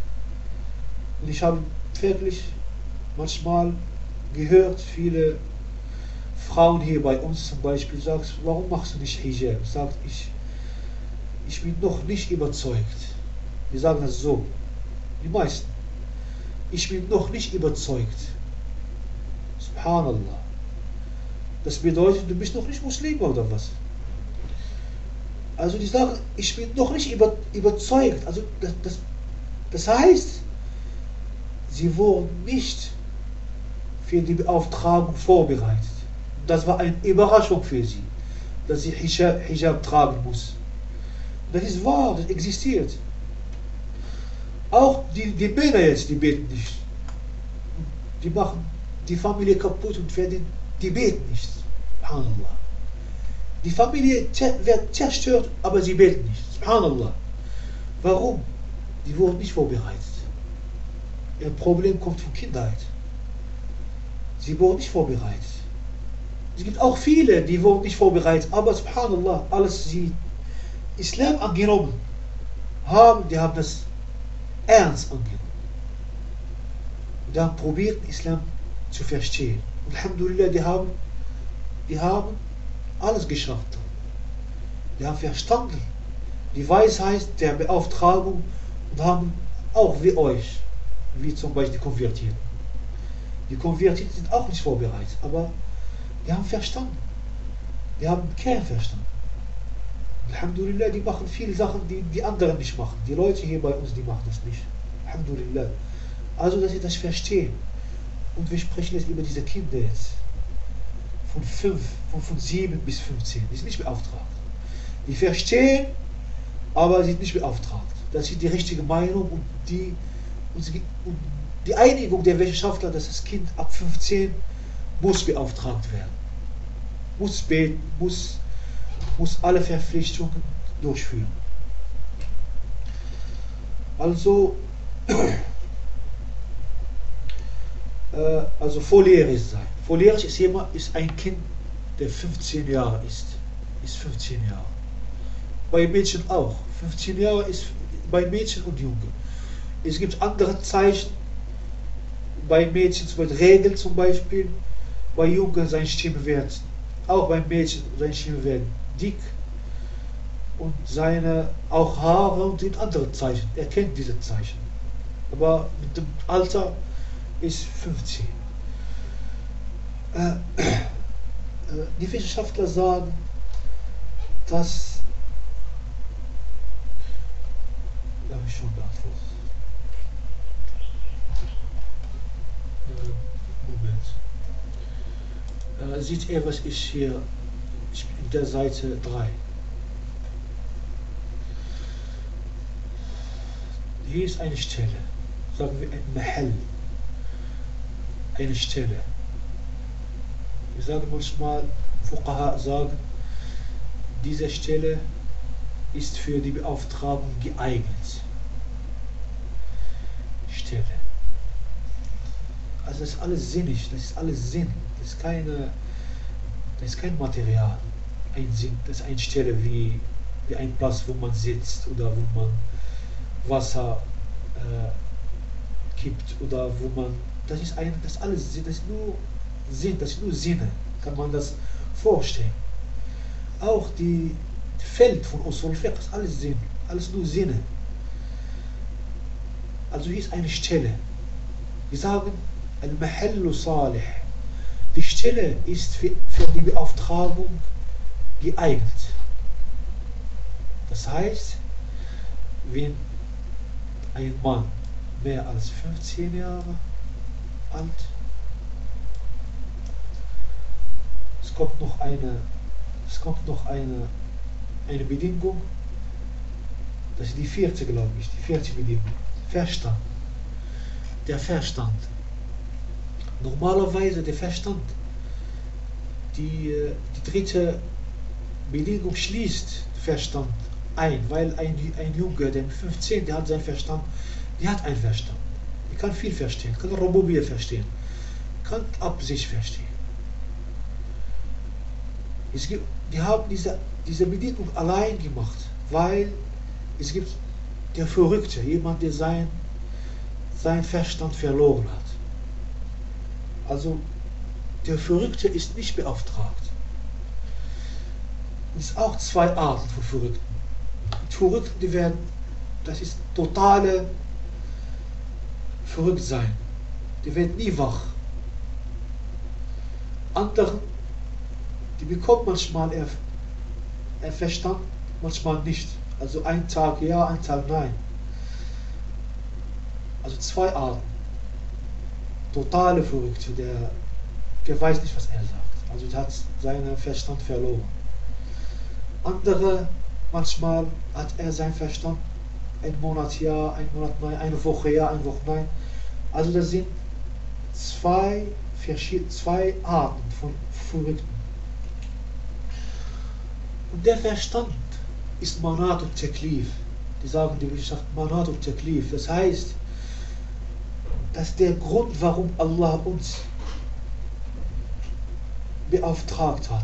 Und ich habe wirklich manchmal gehört, viele Frauen hier bei uns zum Beispiel sagen, warum machst du nicht Hijab? Sagt ich, ich bin noch nicht überzeugt. Die sagen das so, die meisten. Ich bin noch nicht überzeugt. Subhanallah. Das bedeutet, du bist noch nicht Muslim oder was? Also die sagen, ich bin noch nicht über, überzeugt. Also das, das, das heißt, sie wurden nicht für die Beauftragung vorbereitet. Das war eine Überraschung für sie, dass sie Hijab, Hijab tragen muss. Das ist wahr, das existiert. Auch die, die Männer jetzt, die beten nicht. Die machen die Familie kaputt und werden, die beten nicht. Subhanallah. Die Familie wird zerstört, aber sie beten nicht. Subhanallah. Warum? Die wurden nicht vorbereitet. Ihr Problem kommt von Kindheit. Sie wurden nicht vorbereitet. Es gibt auch viele, die wurden nicht vorbereitet, aber Subhanallah, alles sie Islam angenommen haben, die haben das ernst angenommen. Und die haben probiert, Islam zu verstehen. Und Alhamdulillah, die haben, die haben alles geschafft. Die haben verstanden die Weisheit der Beauftragung und haben auch wie euch, wie zum Beispiel die Konvertierten. Die Konvertierten sind auch nicht vorbereitet, aber die haben verstanden. Die haben den Kern verstanden. Alhamdulillah, die machen viele Sachen, die die anderen nicht machen. Die Leute hier bei uns, die machen das nicht. Alhamdulillah. Also, dass sie das verstehen. Und wir sprechen jetzt über diese Kinder jetzt. Von fünf, von, von sieben bis fünfzehn. Die sind nicht beauftragt. Die verstehen, aber sind nicht beauftragt. Das ist die richtige Meinung und die, und und die Einigung der Wissenschaftler, dass das Kind ab fünfzehn muss beauftragt werden. Muss beten, muss, muss alle Verpflichtungen durchführen. Also, äh, also volljährig sein. Volljährig ist jemand, ist ein Kind, der fünfzehn Jahre ist. Ist fünfzehn Jahre. Bei Mädchen auch. fünfzehn Jahre ist bei Mädchen und Jungen. Es gibt andere Zeichen. Bei Mädchen zum Beispiel Regeln zum Beispiel. Bei Jungen seine Stimme wird, auch bei Mädchen seine Stimme wird dick. Und seine auch Haare und die anderen Zeichen. Er kennt diese Zeichen. Aber mit dem Alter ist fünfzehn. Äh, äh, die Wissenschaftler sagen, dass da habe ich schon beantwortet. Äh, Moment. Äh, sieht ihr, was ich hier in der Seite drei. Hier ist eine Stelle, sagen wir ein Mahal, eine Stelle. Ich sage manchmal, Fuqaha sagen, diese Stelle ist für die Beauftragung geeignet. Stelle. Also das ist alles sinnig, das ist alles Sinn. Das ist keine, das ist kein Material. Ein Sinn, das ist eine Stelle wie, wie ein Platz, wo man sitzt oder wo man Wasser äh, kippt oder wo man. Das ist ein, das ist alles Sinn, das ist nur Sinn, das ist nur Sinne. Kann man das vorstellen? Auch die Feld von Usul Fiqh ist alles Sinn, alles nur Sinne. Also hier ist eine Stelle. Wir sagen, Al-Mahallu Salih. Die Stelle ist für, für die Beauftragung geeignet. Das heißt, wenn ein Mann mehr als fünfzehn Jahre alt, es kommt noch eine, es kommt noch eine, eine Bedingung, das ist die vierte, glaube ich, die vierte Bedingung. Verstand. Der Verstand. Normalerweise der Verstand, die, die dritte Bedingung schließt Verstand ein, weil ein, ein Junge, der fünfzehn, der hat seinen Verstand, der hat einen Verstand. Er kann viel verstehen, kann Rububiyya verstehen, kann Absicht verstehen. Es gibt, die haben diese, diese Bedingung allein gemacht, weil es gibt der Verrückte, jemand, der sein, sein Verstand verloren hat. Also der Verrückte ist nicht beauftragt. Es gibt auch zwei Arten von Verrückten. Die Verrückten, die werden, das ist totale Verrücktsein. Die werden nie wach. Andere, die bekommen manchmal er, er Verstand, manchmal nicht. Also ein Tag ja, ein Tag nein. Also zwei Arten. Totale Verrückte, der, der weiß nicht, was er sagt. Also der hat seinen Verstand verloren. Andere, manchmal hat er seinen Verstand ein Monat ja, ein Monat nein, eine Woche ja, eine Woche nein. Also das sind zwei, zwei Arten von Verrückten. Und der Verstand ist Manat und Taklif. Die sagen die Wissenschaft Manat und Taklif. Das heißt, dass der Grund, warum Allah uns beauftragt hat.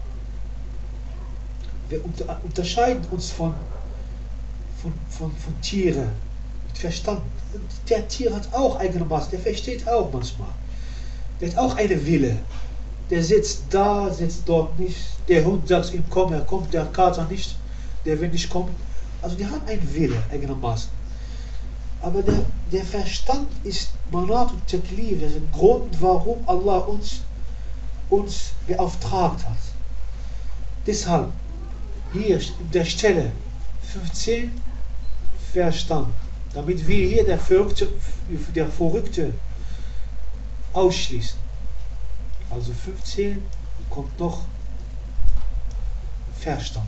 Wir unter, unterscheiden uns von, von, von, von Tieren mit Verstand. Und der Tier hat auch eigenermaßen, der versteht auch manchmal. Der hat auch eine Wille. Der sitzt da, sitzt dort nicht. Der Hund sagt ihm, komm, er kommt, der Kater nicht, der will nicht kommen. Also die haben einen Wille eigenermaßen. Aber der, der Verstand ist Manat und Taklif, das ist der Grund, warum Allah uns, uns beauftragt hat. Deshalb, hier in der Stelle fünfzehn Verstand, damit wir hier der Verrückte, der Verrückte ausschließen. Also fünfzehn kommt noch Verstand.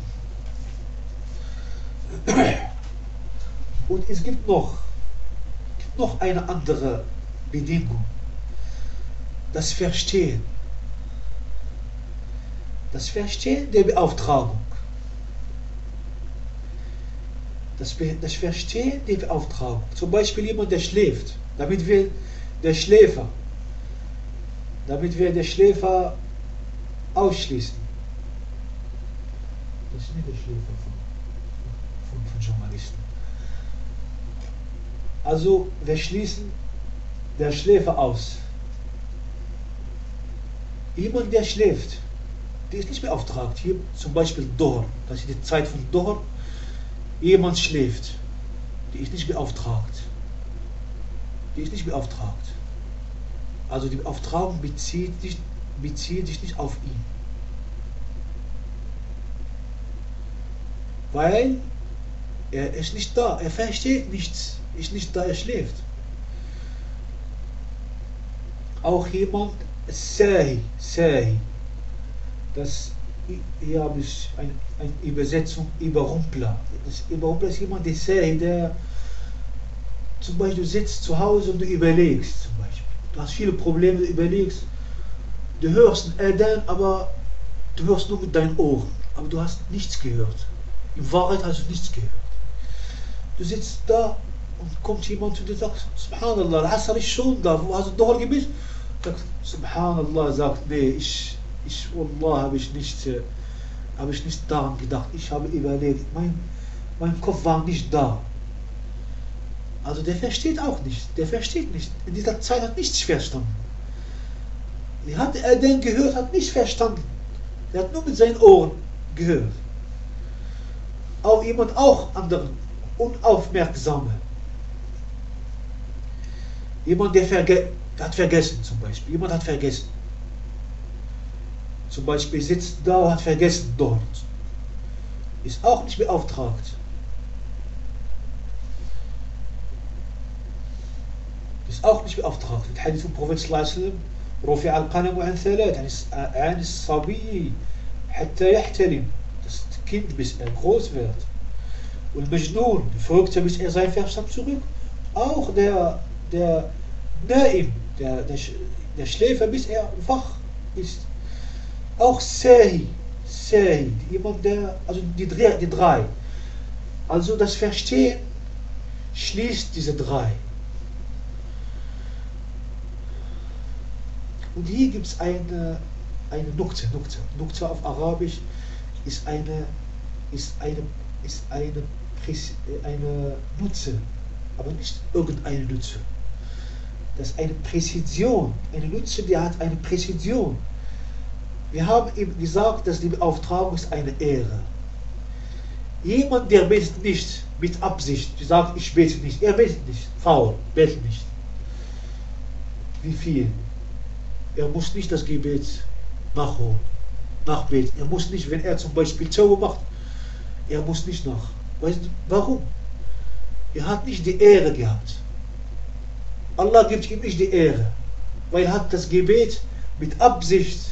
Und es gibt noch, gibt noch eine andere Bedingung. Das Verstehen. Das Verstehen der Beauftragung. Das, das Verstehen der Beauftragung. Zum Beispiel jemand, der schläft. Damit wir der Schläfer, damit wir den Schläfer ausschließen. Das ist nicht der Schläfer von, von, von Journalisten. Also wir schließen der Schläfer aus. Jemand, der schläft, der ist nicht beauftragt. Hier zum Beispiel Dohr, das ist die Zeit von Dohr. Jemand schläft, der ist nicht beauftragt. Der ist nicht beauftragt. Also die Beauftragung bezieht sich, bezieht sich nicht auf ihn. Weil er ist nicht da, er versteht nichts, ist nicht da, er schläft. Auch jemand, Sahi, Sahi, das, hier habe ich eine, eine Übersetzung, Überrumpler. Das Überrumpler ist jemand, der Sahi, der zum Beispiel, du sitzt zu Hause und du überlegst, zum Beispiel. Du hast viele Probleme, du überlegst, Du hörst einen Adhan, aber du hörst nur mit deinen Ohren, aber du hast nichts gehört. In Wahrheit hast du nichts gehört. Du sitzt da und kommt jemand und sagt, Subhanallah, Al-Asr ist schon da, wo hast du doch gebetet? Sagt, Subhanallah, sagt, nee, ich, ich, Wallah, habe ich nicht, äh, habe ich nicht daran gedacht. Ich habe überlegt, mein, mein Kopf war nicht da. Also der versteht auch nicht, der versteht nicht. In dieser Zeit hat nichts verstanden. Er hat Adhan gehört, hat nicht verstanden. Er hat nur mit seinen Ohren gehört. Auch jemand, auch anderen, unaufmerksame. Jemand, der verge hat vergessen zum Beispiel. Jemand hat vergessen. Zum Beispiel sitzt da und hat vergessen dort. Ist auch nicht beauftragt. Ist auch nicht beauftragt. Der Hadith vom Prophet sallallahu alaihi wasallam, رفع القلم عن ثلاث عن الصبي حتى يحتلم, das Kind bis er groß wird, und Majnun, der Verrückte, bis er seinen Verstand zurück, auch der der Naim, der, der, der Schläfer, bis er wach ist, auch Sahi, Sahi, jemand der, also die drei, die drei, also das Verstehen schließt diese drei. Und hier gibt es eine, eine Nukte, Nukte. Nukte auf Arabisch ist eine, ist eine, ist eine, eine Nutze, aber nicht irgendeine Nutze. Das ist eine Präzision, eine Nutze, die hat eine Präzision. Wir haben eben gesagt, dass die Beauftragung ist eine Ehre. Jemand, der betet nicht mit Absicht, die sagt, ich bete nicht, er betet nicht, faul, betet nicht. Wie viel? Er muss nicht das Gebet nachholen, nachbeten. Er muss nicht, wenn er zum Beispiel Zauber macht, er muss nicht nach. Weißt du, warum? Er hat nicht die Ehre gehabt. Allah gibt ihm nicht die Ehre, weil er hat das Gebet mit Absicht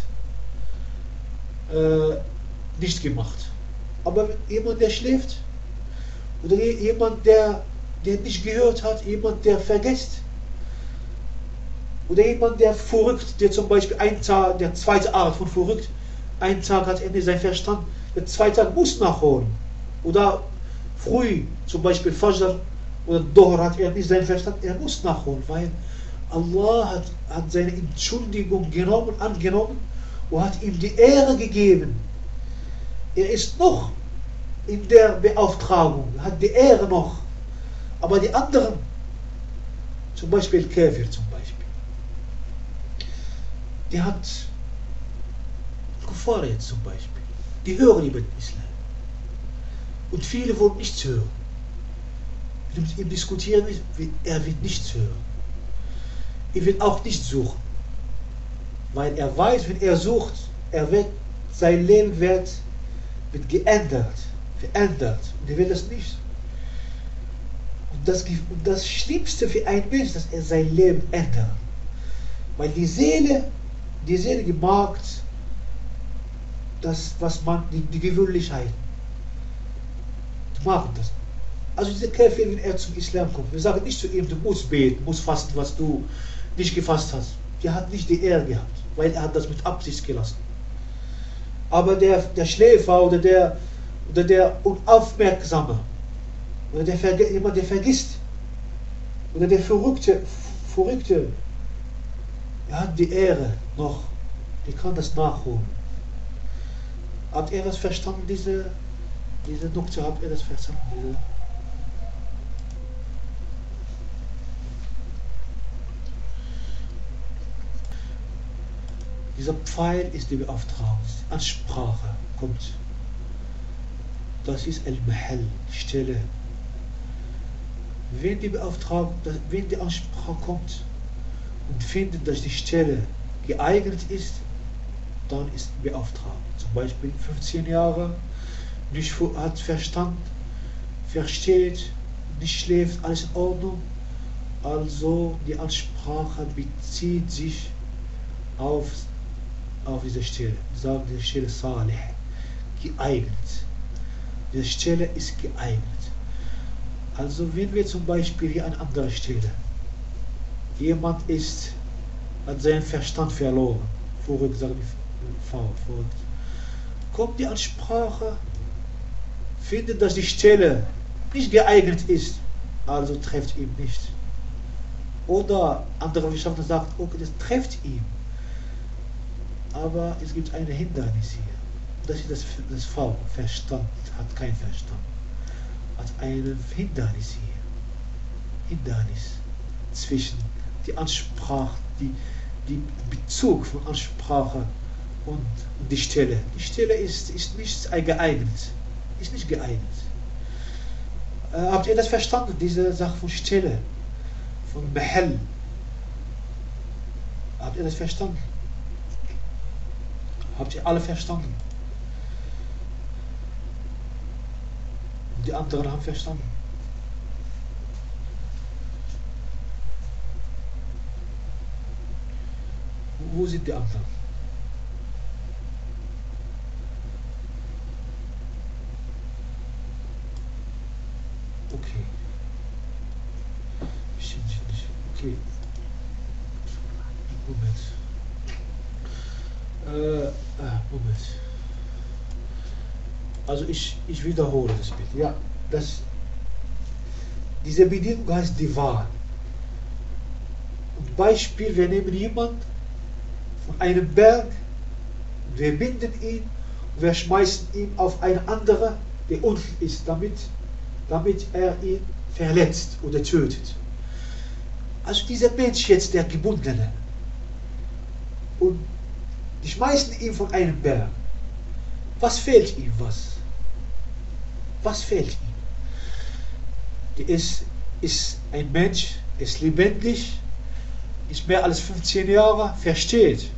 äh, nicht gemacht. Aber jemand, der schläft, oder jemand, der, der nicht gehört hat, jemand, der vergisst, oder jemand, der verrückt, der zum Beispiel ein Tag, der zweite Art von verrückt, ein Tag hat er nicht seinen Verstand, der zweite Tag muss nachholen. Oder früh, zum Beispiel Fajr oder Dohr, hat er nicht seinen Verstand, er muss nachholen, weil Allah hat, hat seine Entschuldigung genommen, angenommen und hat ihm die Ehre gegeben. Er ist noch in der Beauftragung, hat die Ehre noch. Aber die anderen, zum Beispiel Kafir zum Beispiel, die hat Kuffar jetzt zum Beispiel, die hören über den Islam. Und viele wollen nichts hören. Wenn du mit ihm diskutieren willst, er wird nichts hören. Er wird auch nicht suchen. Weil er weiß, wenn er sucht, er wird, sein Leben wird, wird geändert, verändert. Und er will das nicht. Und das, und das Schlimmste für einen Mensch, dass er sein Leben ändert. Weil die Seele, die Seele mag das, was man, die, die Gewöhnlichkeit, die machen das. Also dieser Kafir, wenn er zum Islam kommt, wir sagen nicht zu ihm, du musst beten, musst fasten, was du nicht gefasst hast. Der hat nicht die Ehre gehabt, weil er hat das mit Absicht gelassen. Aber der, der Schläfer oder der, oder der Unaufmerksame, oder der, jemand, der vergisst, oder der Verrückte, Verrückte, er hat die Ehre noch, der kann das nachholen. Habt ihr das verstanden, diese, diese Nukte, habt ihr das verstanden? Diese Dieser Pfeil ist die Beauftragung, Ansprache kommt. Das ist Al-Mahal, Stelle. Wenn die Beauftragung, wenn die Ansprache kommt und findet, dass die Stelle geeignet ist, dann ist beauftragt. Zum Beispiel fünfzehn Jahre, nicht hat Verstand, versteht, nicht schläft, alles in Ordnung. Also die Ansprache bezieht sich auf auf diese Stelle. Wir sagen diese Stelle Salih, geeignet. Diese Stelle ist geeignet. Also wenn wir zum Beispiel hier eine andere Stelle, jemand ist, hat seinen Verstand verloren, vorher gesagt, die V fort. Kommt die Ansprache, findet, dass die Stelle nicht geeignet ist, also trifft ihn nicht. Oder andere Wissenschaftler sagen, okay, das trifft ihn. Aber es gibt ein Hindernis hier. Das ist das, das V, Verstand, hat kein Verstand. Hat ein Hindernis hier. Hindernis zwischen die Ansprache, die, die Bezug von Ansprache und, und die Stelle. Die Stelle ist, ist nicht geeignet. Ist nicht geeignet. Äh, habt ihr das verstanden, diese Sache von Stelle? Von Mahal? Habt ihr das verstanden? Habt ihr alle verstanden? Und die anderen haben verstanden. Wo sind die anderen? Okay. Okay. Moment. Äh, ah, Moment. Also ich, ich wiederhole das bitte. Ja, das, diese Bedingung heißt die Wahl. Und Beispiel, wir nehmen jemanden von einem Berg, wir binden ihn und wir schmeißen ihn auf eine andere, der unten ist, damit, damit er ihn verletzt oder tötet. Also dieser Mensch jetzt, der Gebundene, und die schmeißen ihn von einem Berg. Was fehlt ihm? Was? Was fehlt ihm? Der ist, ist ein Mensch, ist lebendig, ist mehr als fünfzehn Jahre, versteht.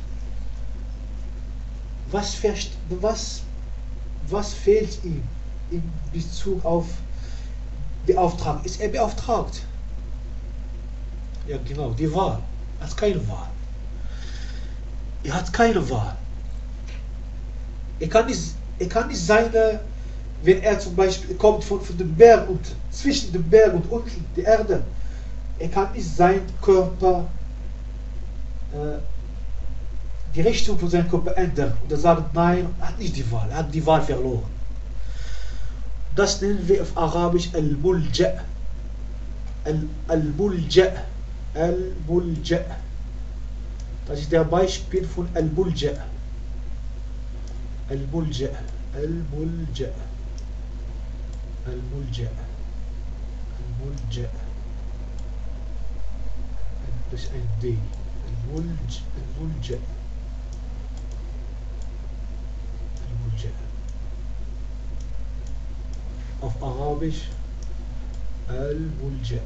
Was, versteht, was, was fehlt ihm in Bezug auf Beauftragung? Ist er beauftragt? Ja genau, die Wahl. Er hat keine Wahl. Er hat keine Wahl. Er kann nicht, er kann nicht seine, wenn er zum Beispiel kommt von, von dem Berg und zwischen dem Berg und unten die Erde, er kann nicht seinen Körper, äh, die Richtung von seinem Körper ändern und er sagt, nein, er hat nicht die Wahl, er hat die Wahl verloren. Das nennen wir auf Arabisch Al-Mulja. Al-Mulja. Al-Mulja. Das ist der Beispiel von Al-Mulja. Al-Mulja. Al-Mulja. Al-Mulja. Al-Mulja. Das ist ein D. Al-Mulja. Al-Mulja. Al-Mulja. Auf Arabisch Al-Mulja.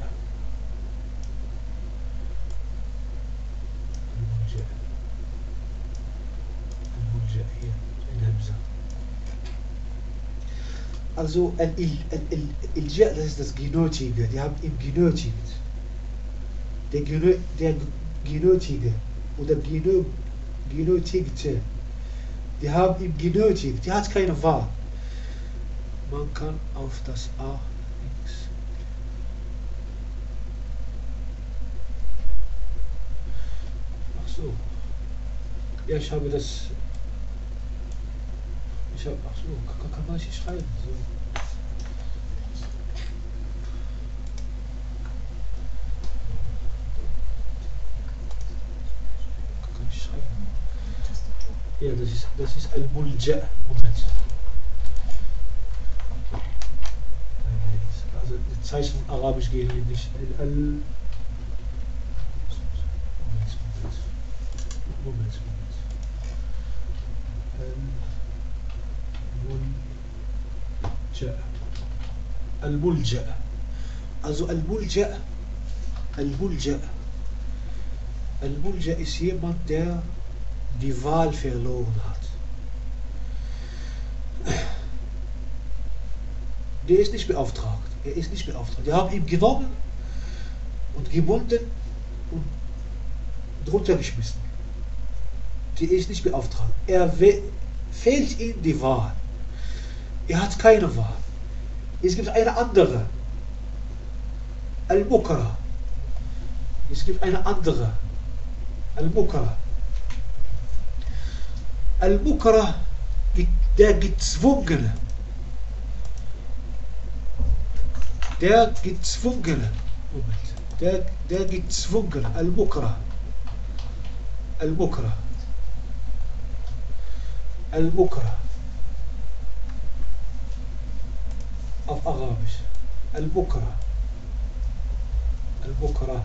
Al-Mulja. Al-Mulja hier in Hamza. Also Al-Ilja, das ist das Genötige, die haben ihn genötigt. Der, Genö, der Genötige oder Genö, Genötigte, die haben ihn genötigt, die hat keine Wahl. Man kann auf das A links. Ach so. Ja, ich habe das. Ich habe. Ach so, kann, kann man nicht schreiben. So. Kann ich schreiben? Ja, das ist, das ist Al-Mulja. Moment. Also die Zeichen Arabisch gehen hier nicht. Al Moment, Moment. Al-Mulja. Al-Mulja. Also Al-Mulja. Al-Mulja. Al-Mulja ist jemand, der die Wahl verloren hat. Der ist nicht beauftragt. Er ist nicht beauftragt. Die haben ihn genommen und gebunden und drunter geschmissen. Die ist nicht beauftragt. Er fehlt ihm die Wahl. Er hat keine Wahl. Es gibt eine andere. Al-Mukra. Es gibt eine andere. Al-Mukra. Al-Mukrah, der Gezwungene. Der Gezwungene. Moment. Der, der Gezwungene. Al-Mukrah. Al-Mukrah. Al-Mukrah. Auf Arabisch. Al-Mukrah. Al-Mukrah.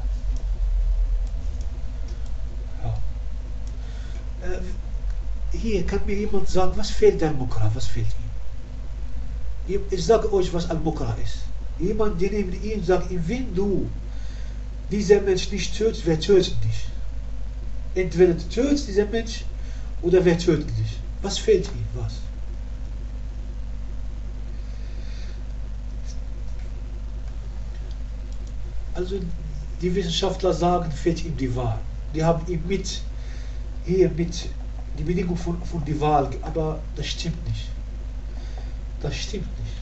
Ja. Äh, hier kann mir jemand sagen, was fehlt der Mukrah? Was fehlt ihm? Ich sage euch, was Al-Mukrah ist. Jemand, der neben ihm sagt, wenn du dieser Mensch nicht tötest, wer tötet dich? Entweder du tötest dieser Mensch oder wer tötet dich? Was fehlt ihm? Was? Also die Wissenschaftler sagen, fehlt ihm die Wahl. Die haben ihm mit hier mit die Bedingung von, von die Wahl, aber das stimmt nicht. Das stimmt nicht.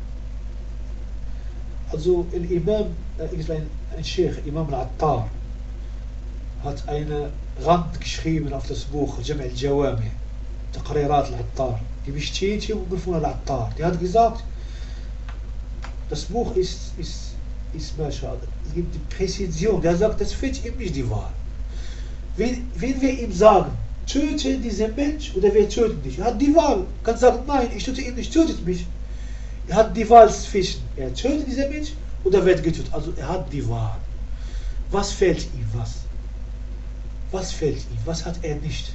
Also ein Imam, ein, ein Sheikh, Imam al-Attar, hat eine Rand geschrieben auf das Buch Jam' al-Jawami, Taqrirat al-Attar, die Bestätigung von al-Attar. Der hat gesagt, das Buch ist, ist, ist Mashallah, es gibt die Präzision. Der sagt, das fehlt ihm nicht die Wahl. Wenn, wenn wir ihm sagen, töte diesen Mensch oder wer tötet dich, er hat die Wahl. Er kann sagen, nein, ich töte ihn nicht, tötet mich. Er hat die Wahl zwischen, er tötet diesen Mensch oder wird getötet. Also er hat die Wahl. Was fehlt ihm? Was? Was fehlt ihm? Was hat er nicht?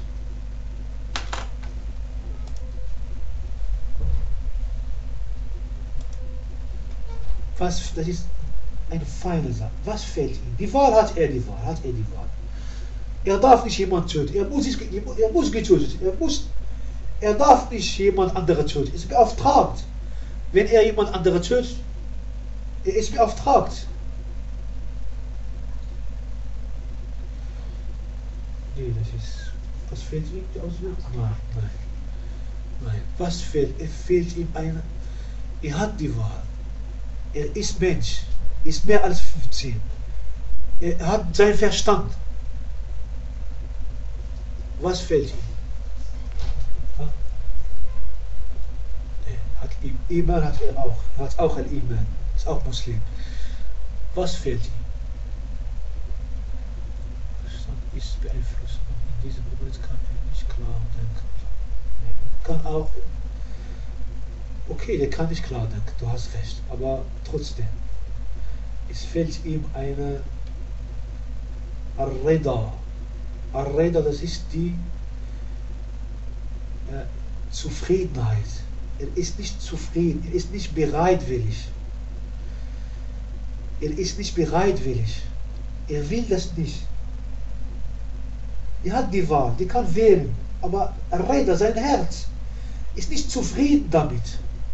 Was, das ist eine feine Sache. Was fehlt ihm? Die Wahl hat er, die Wahl, hat er die Wahl. Er darf nicht jemand töten. Er muss, er muss getötet. Er muss, er darf nicht jemand anderen töten. Er ist beauftragt. Wenn er jemand anderen tötet, er ist beauftragt. Nee, das ist, was fehlt ihm? Die Auswirkung? Nein, nein, nein. Was fehlt? Er fehlt ihm eine, er hat die Wahl. Er ist Mensch. Er ist mehr als fünfzehn. Er hat seinen Verstand. Was fehlt ihm? Ja? Hat Iman hat er auch. Er hat auch ein Iman. Ist auch Muslim. Was fehlt ihm? Verstand ist beeinflusst. In diesem Moment kann er nicht klar denken. Kann auch. Okay, der kann nicht klar denken. Du hast recht. Aber trotzdem. Es fehlt ihm eine Ar-Rida. Ar-Rida, das ist die äh, Zufriedenheit. Er ist nicht zufrieden, er ist nicht bereitwillig. Er ist nicht bereitwillig. Er will das nicht. Er hat die Wahl, die kann wählen, aber Ar-Rida, sein Herz, ist nicht zufrieden damit.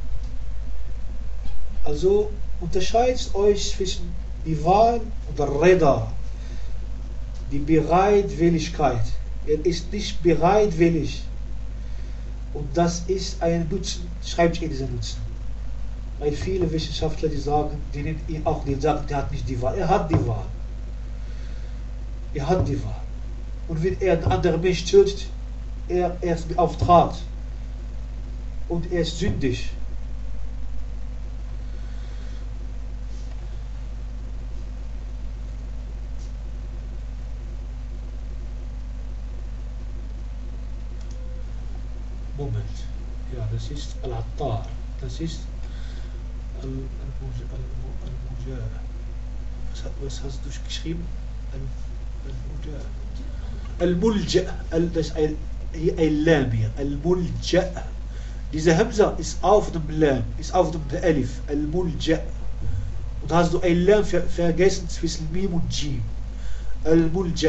Also unterscheidet euch zwischen die Wahl und Ar-Rida. Die Bereitwilligkeit. Er ist nicht bereitwillig. Und das ist ein Nutzen, schreibt ihr diesen Nutzen. Weil viele Wissenschaftler, die sagen, die ihn auch nicht sagen, der hat nicht die Wahl. Er hat die Wahl. Er hat die Wahl. Und wenn er einen anderen Mensch tötet, er, er ist beauftragt. Und er ist sündig. Moment. Ja, das ist Al-Attar. Das ist Al-Mujah. Was hast du geschrieben? Al-Mulja. Das ist ein Lam hier. Al-Mulja. Diese Hamza ist auf dem Lam, ist auf dem Alif. Al-Mulja. Und hast du ein Lam ver vergessen zwischen Mim und Jim. Al-Mulja.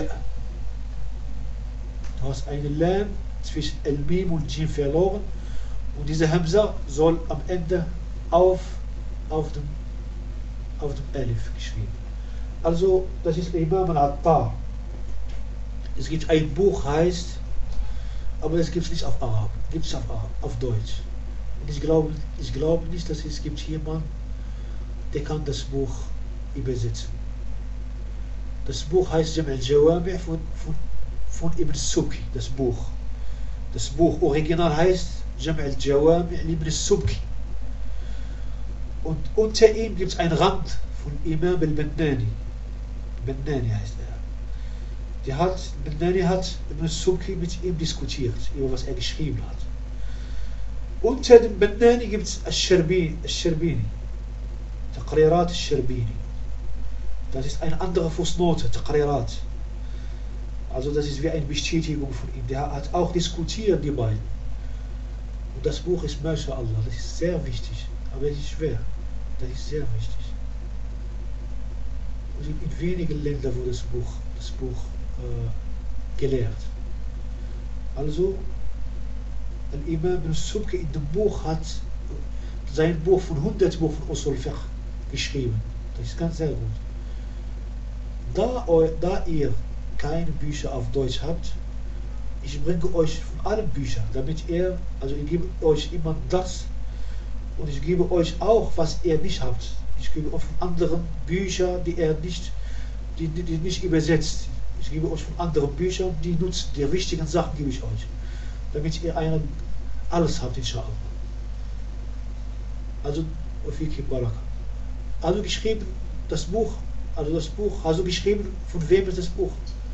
Du hast ein Lam zwischen Al-Mim und Jim verloren und diese Hamza soll am Ende auf, auf, dem, auf dem Alif geschrieben. Also das ist Imam al-Attar. Es gibt ein Buch, heißt, aber es gibt es nicht auf Arab, gibt es auf, auf Deutsch. Und ich glaube, ich glaube nicht, dass es gibt jemanden, der kann das Buch übersetzen. Das Buch heißt Jam' al-Jawami von, von, von Ibn Suki, das Buch. Das Buch original heißt Jam' al-Jawami' li ibn al-Subki. Und unter ihm gibt es einen Rand von Imam al-Bannani. Bannani heißt er. Der hat, Bannani hat Ibn al-Subki mit ihm diskutiert, über was er geschrieben hat. Unter dem Bannani gibt es al-Sharbini. Taqrirat al-Sharbini. Das ist eine andere Fußnote, Taqrirat. Also das ist wie eine Bestätigung von ihm. Der hat auch diskutiert, die beiden. Und das Buch ist MashaAllah, das ist sehr wichtig. Aber es ist schwer. Das ist sehr wichtig. Und in wenigen Ländern wurde das Buch, das Buch äh, gelehrt. Also, Al-Imam ibn Subki in dem Buch hat sein Buch von hundert Buch von Usul Fiqh geschrieben. Das ist ganz sehr gut. Da, da ihr keine Bücher auf Deutsch habt, ich bringe euch von allen Büchern, damit ihr, also ich gebe euch immer das und ich gebe euch auch, was ihr nicht habt. Ich gebe euch von anderen Büchern, die er nicht, die, die, die nicht übersetzt. Ich gebe euch von anderen Büchern, die nutzen, die wichtigen Sachen gebe ich euch, damit ihr einen, alles habt, inshallah. Also, also geschrieben, das Buch, also das Buch, also geschrieben, von wem ist das Buch?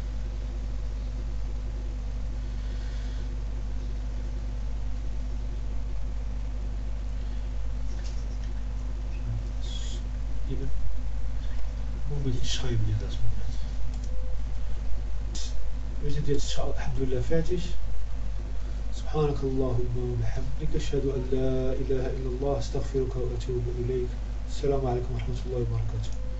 Moment, ich schreibe dir das. Wir sind jetzt, alhamdulillah, fertig. سبحانك اللهم وبحمدك أشهد أن لا إله إلا الله أستغفرك وأتوب إليك. السلام عليكم ورحمة الله وبركاته.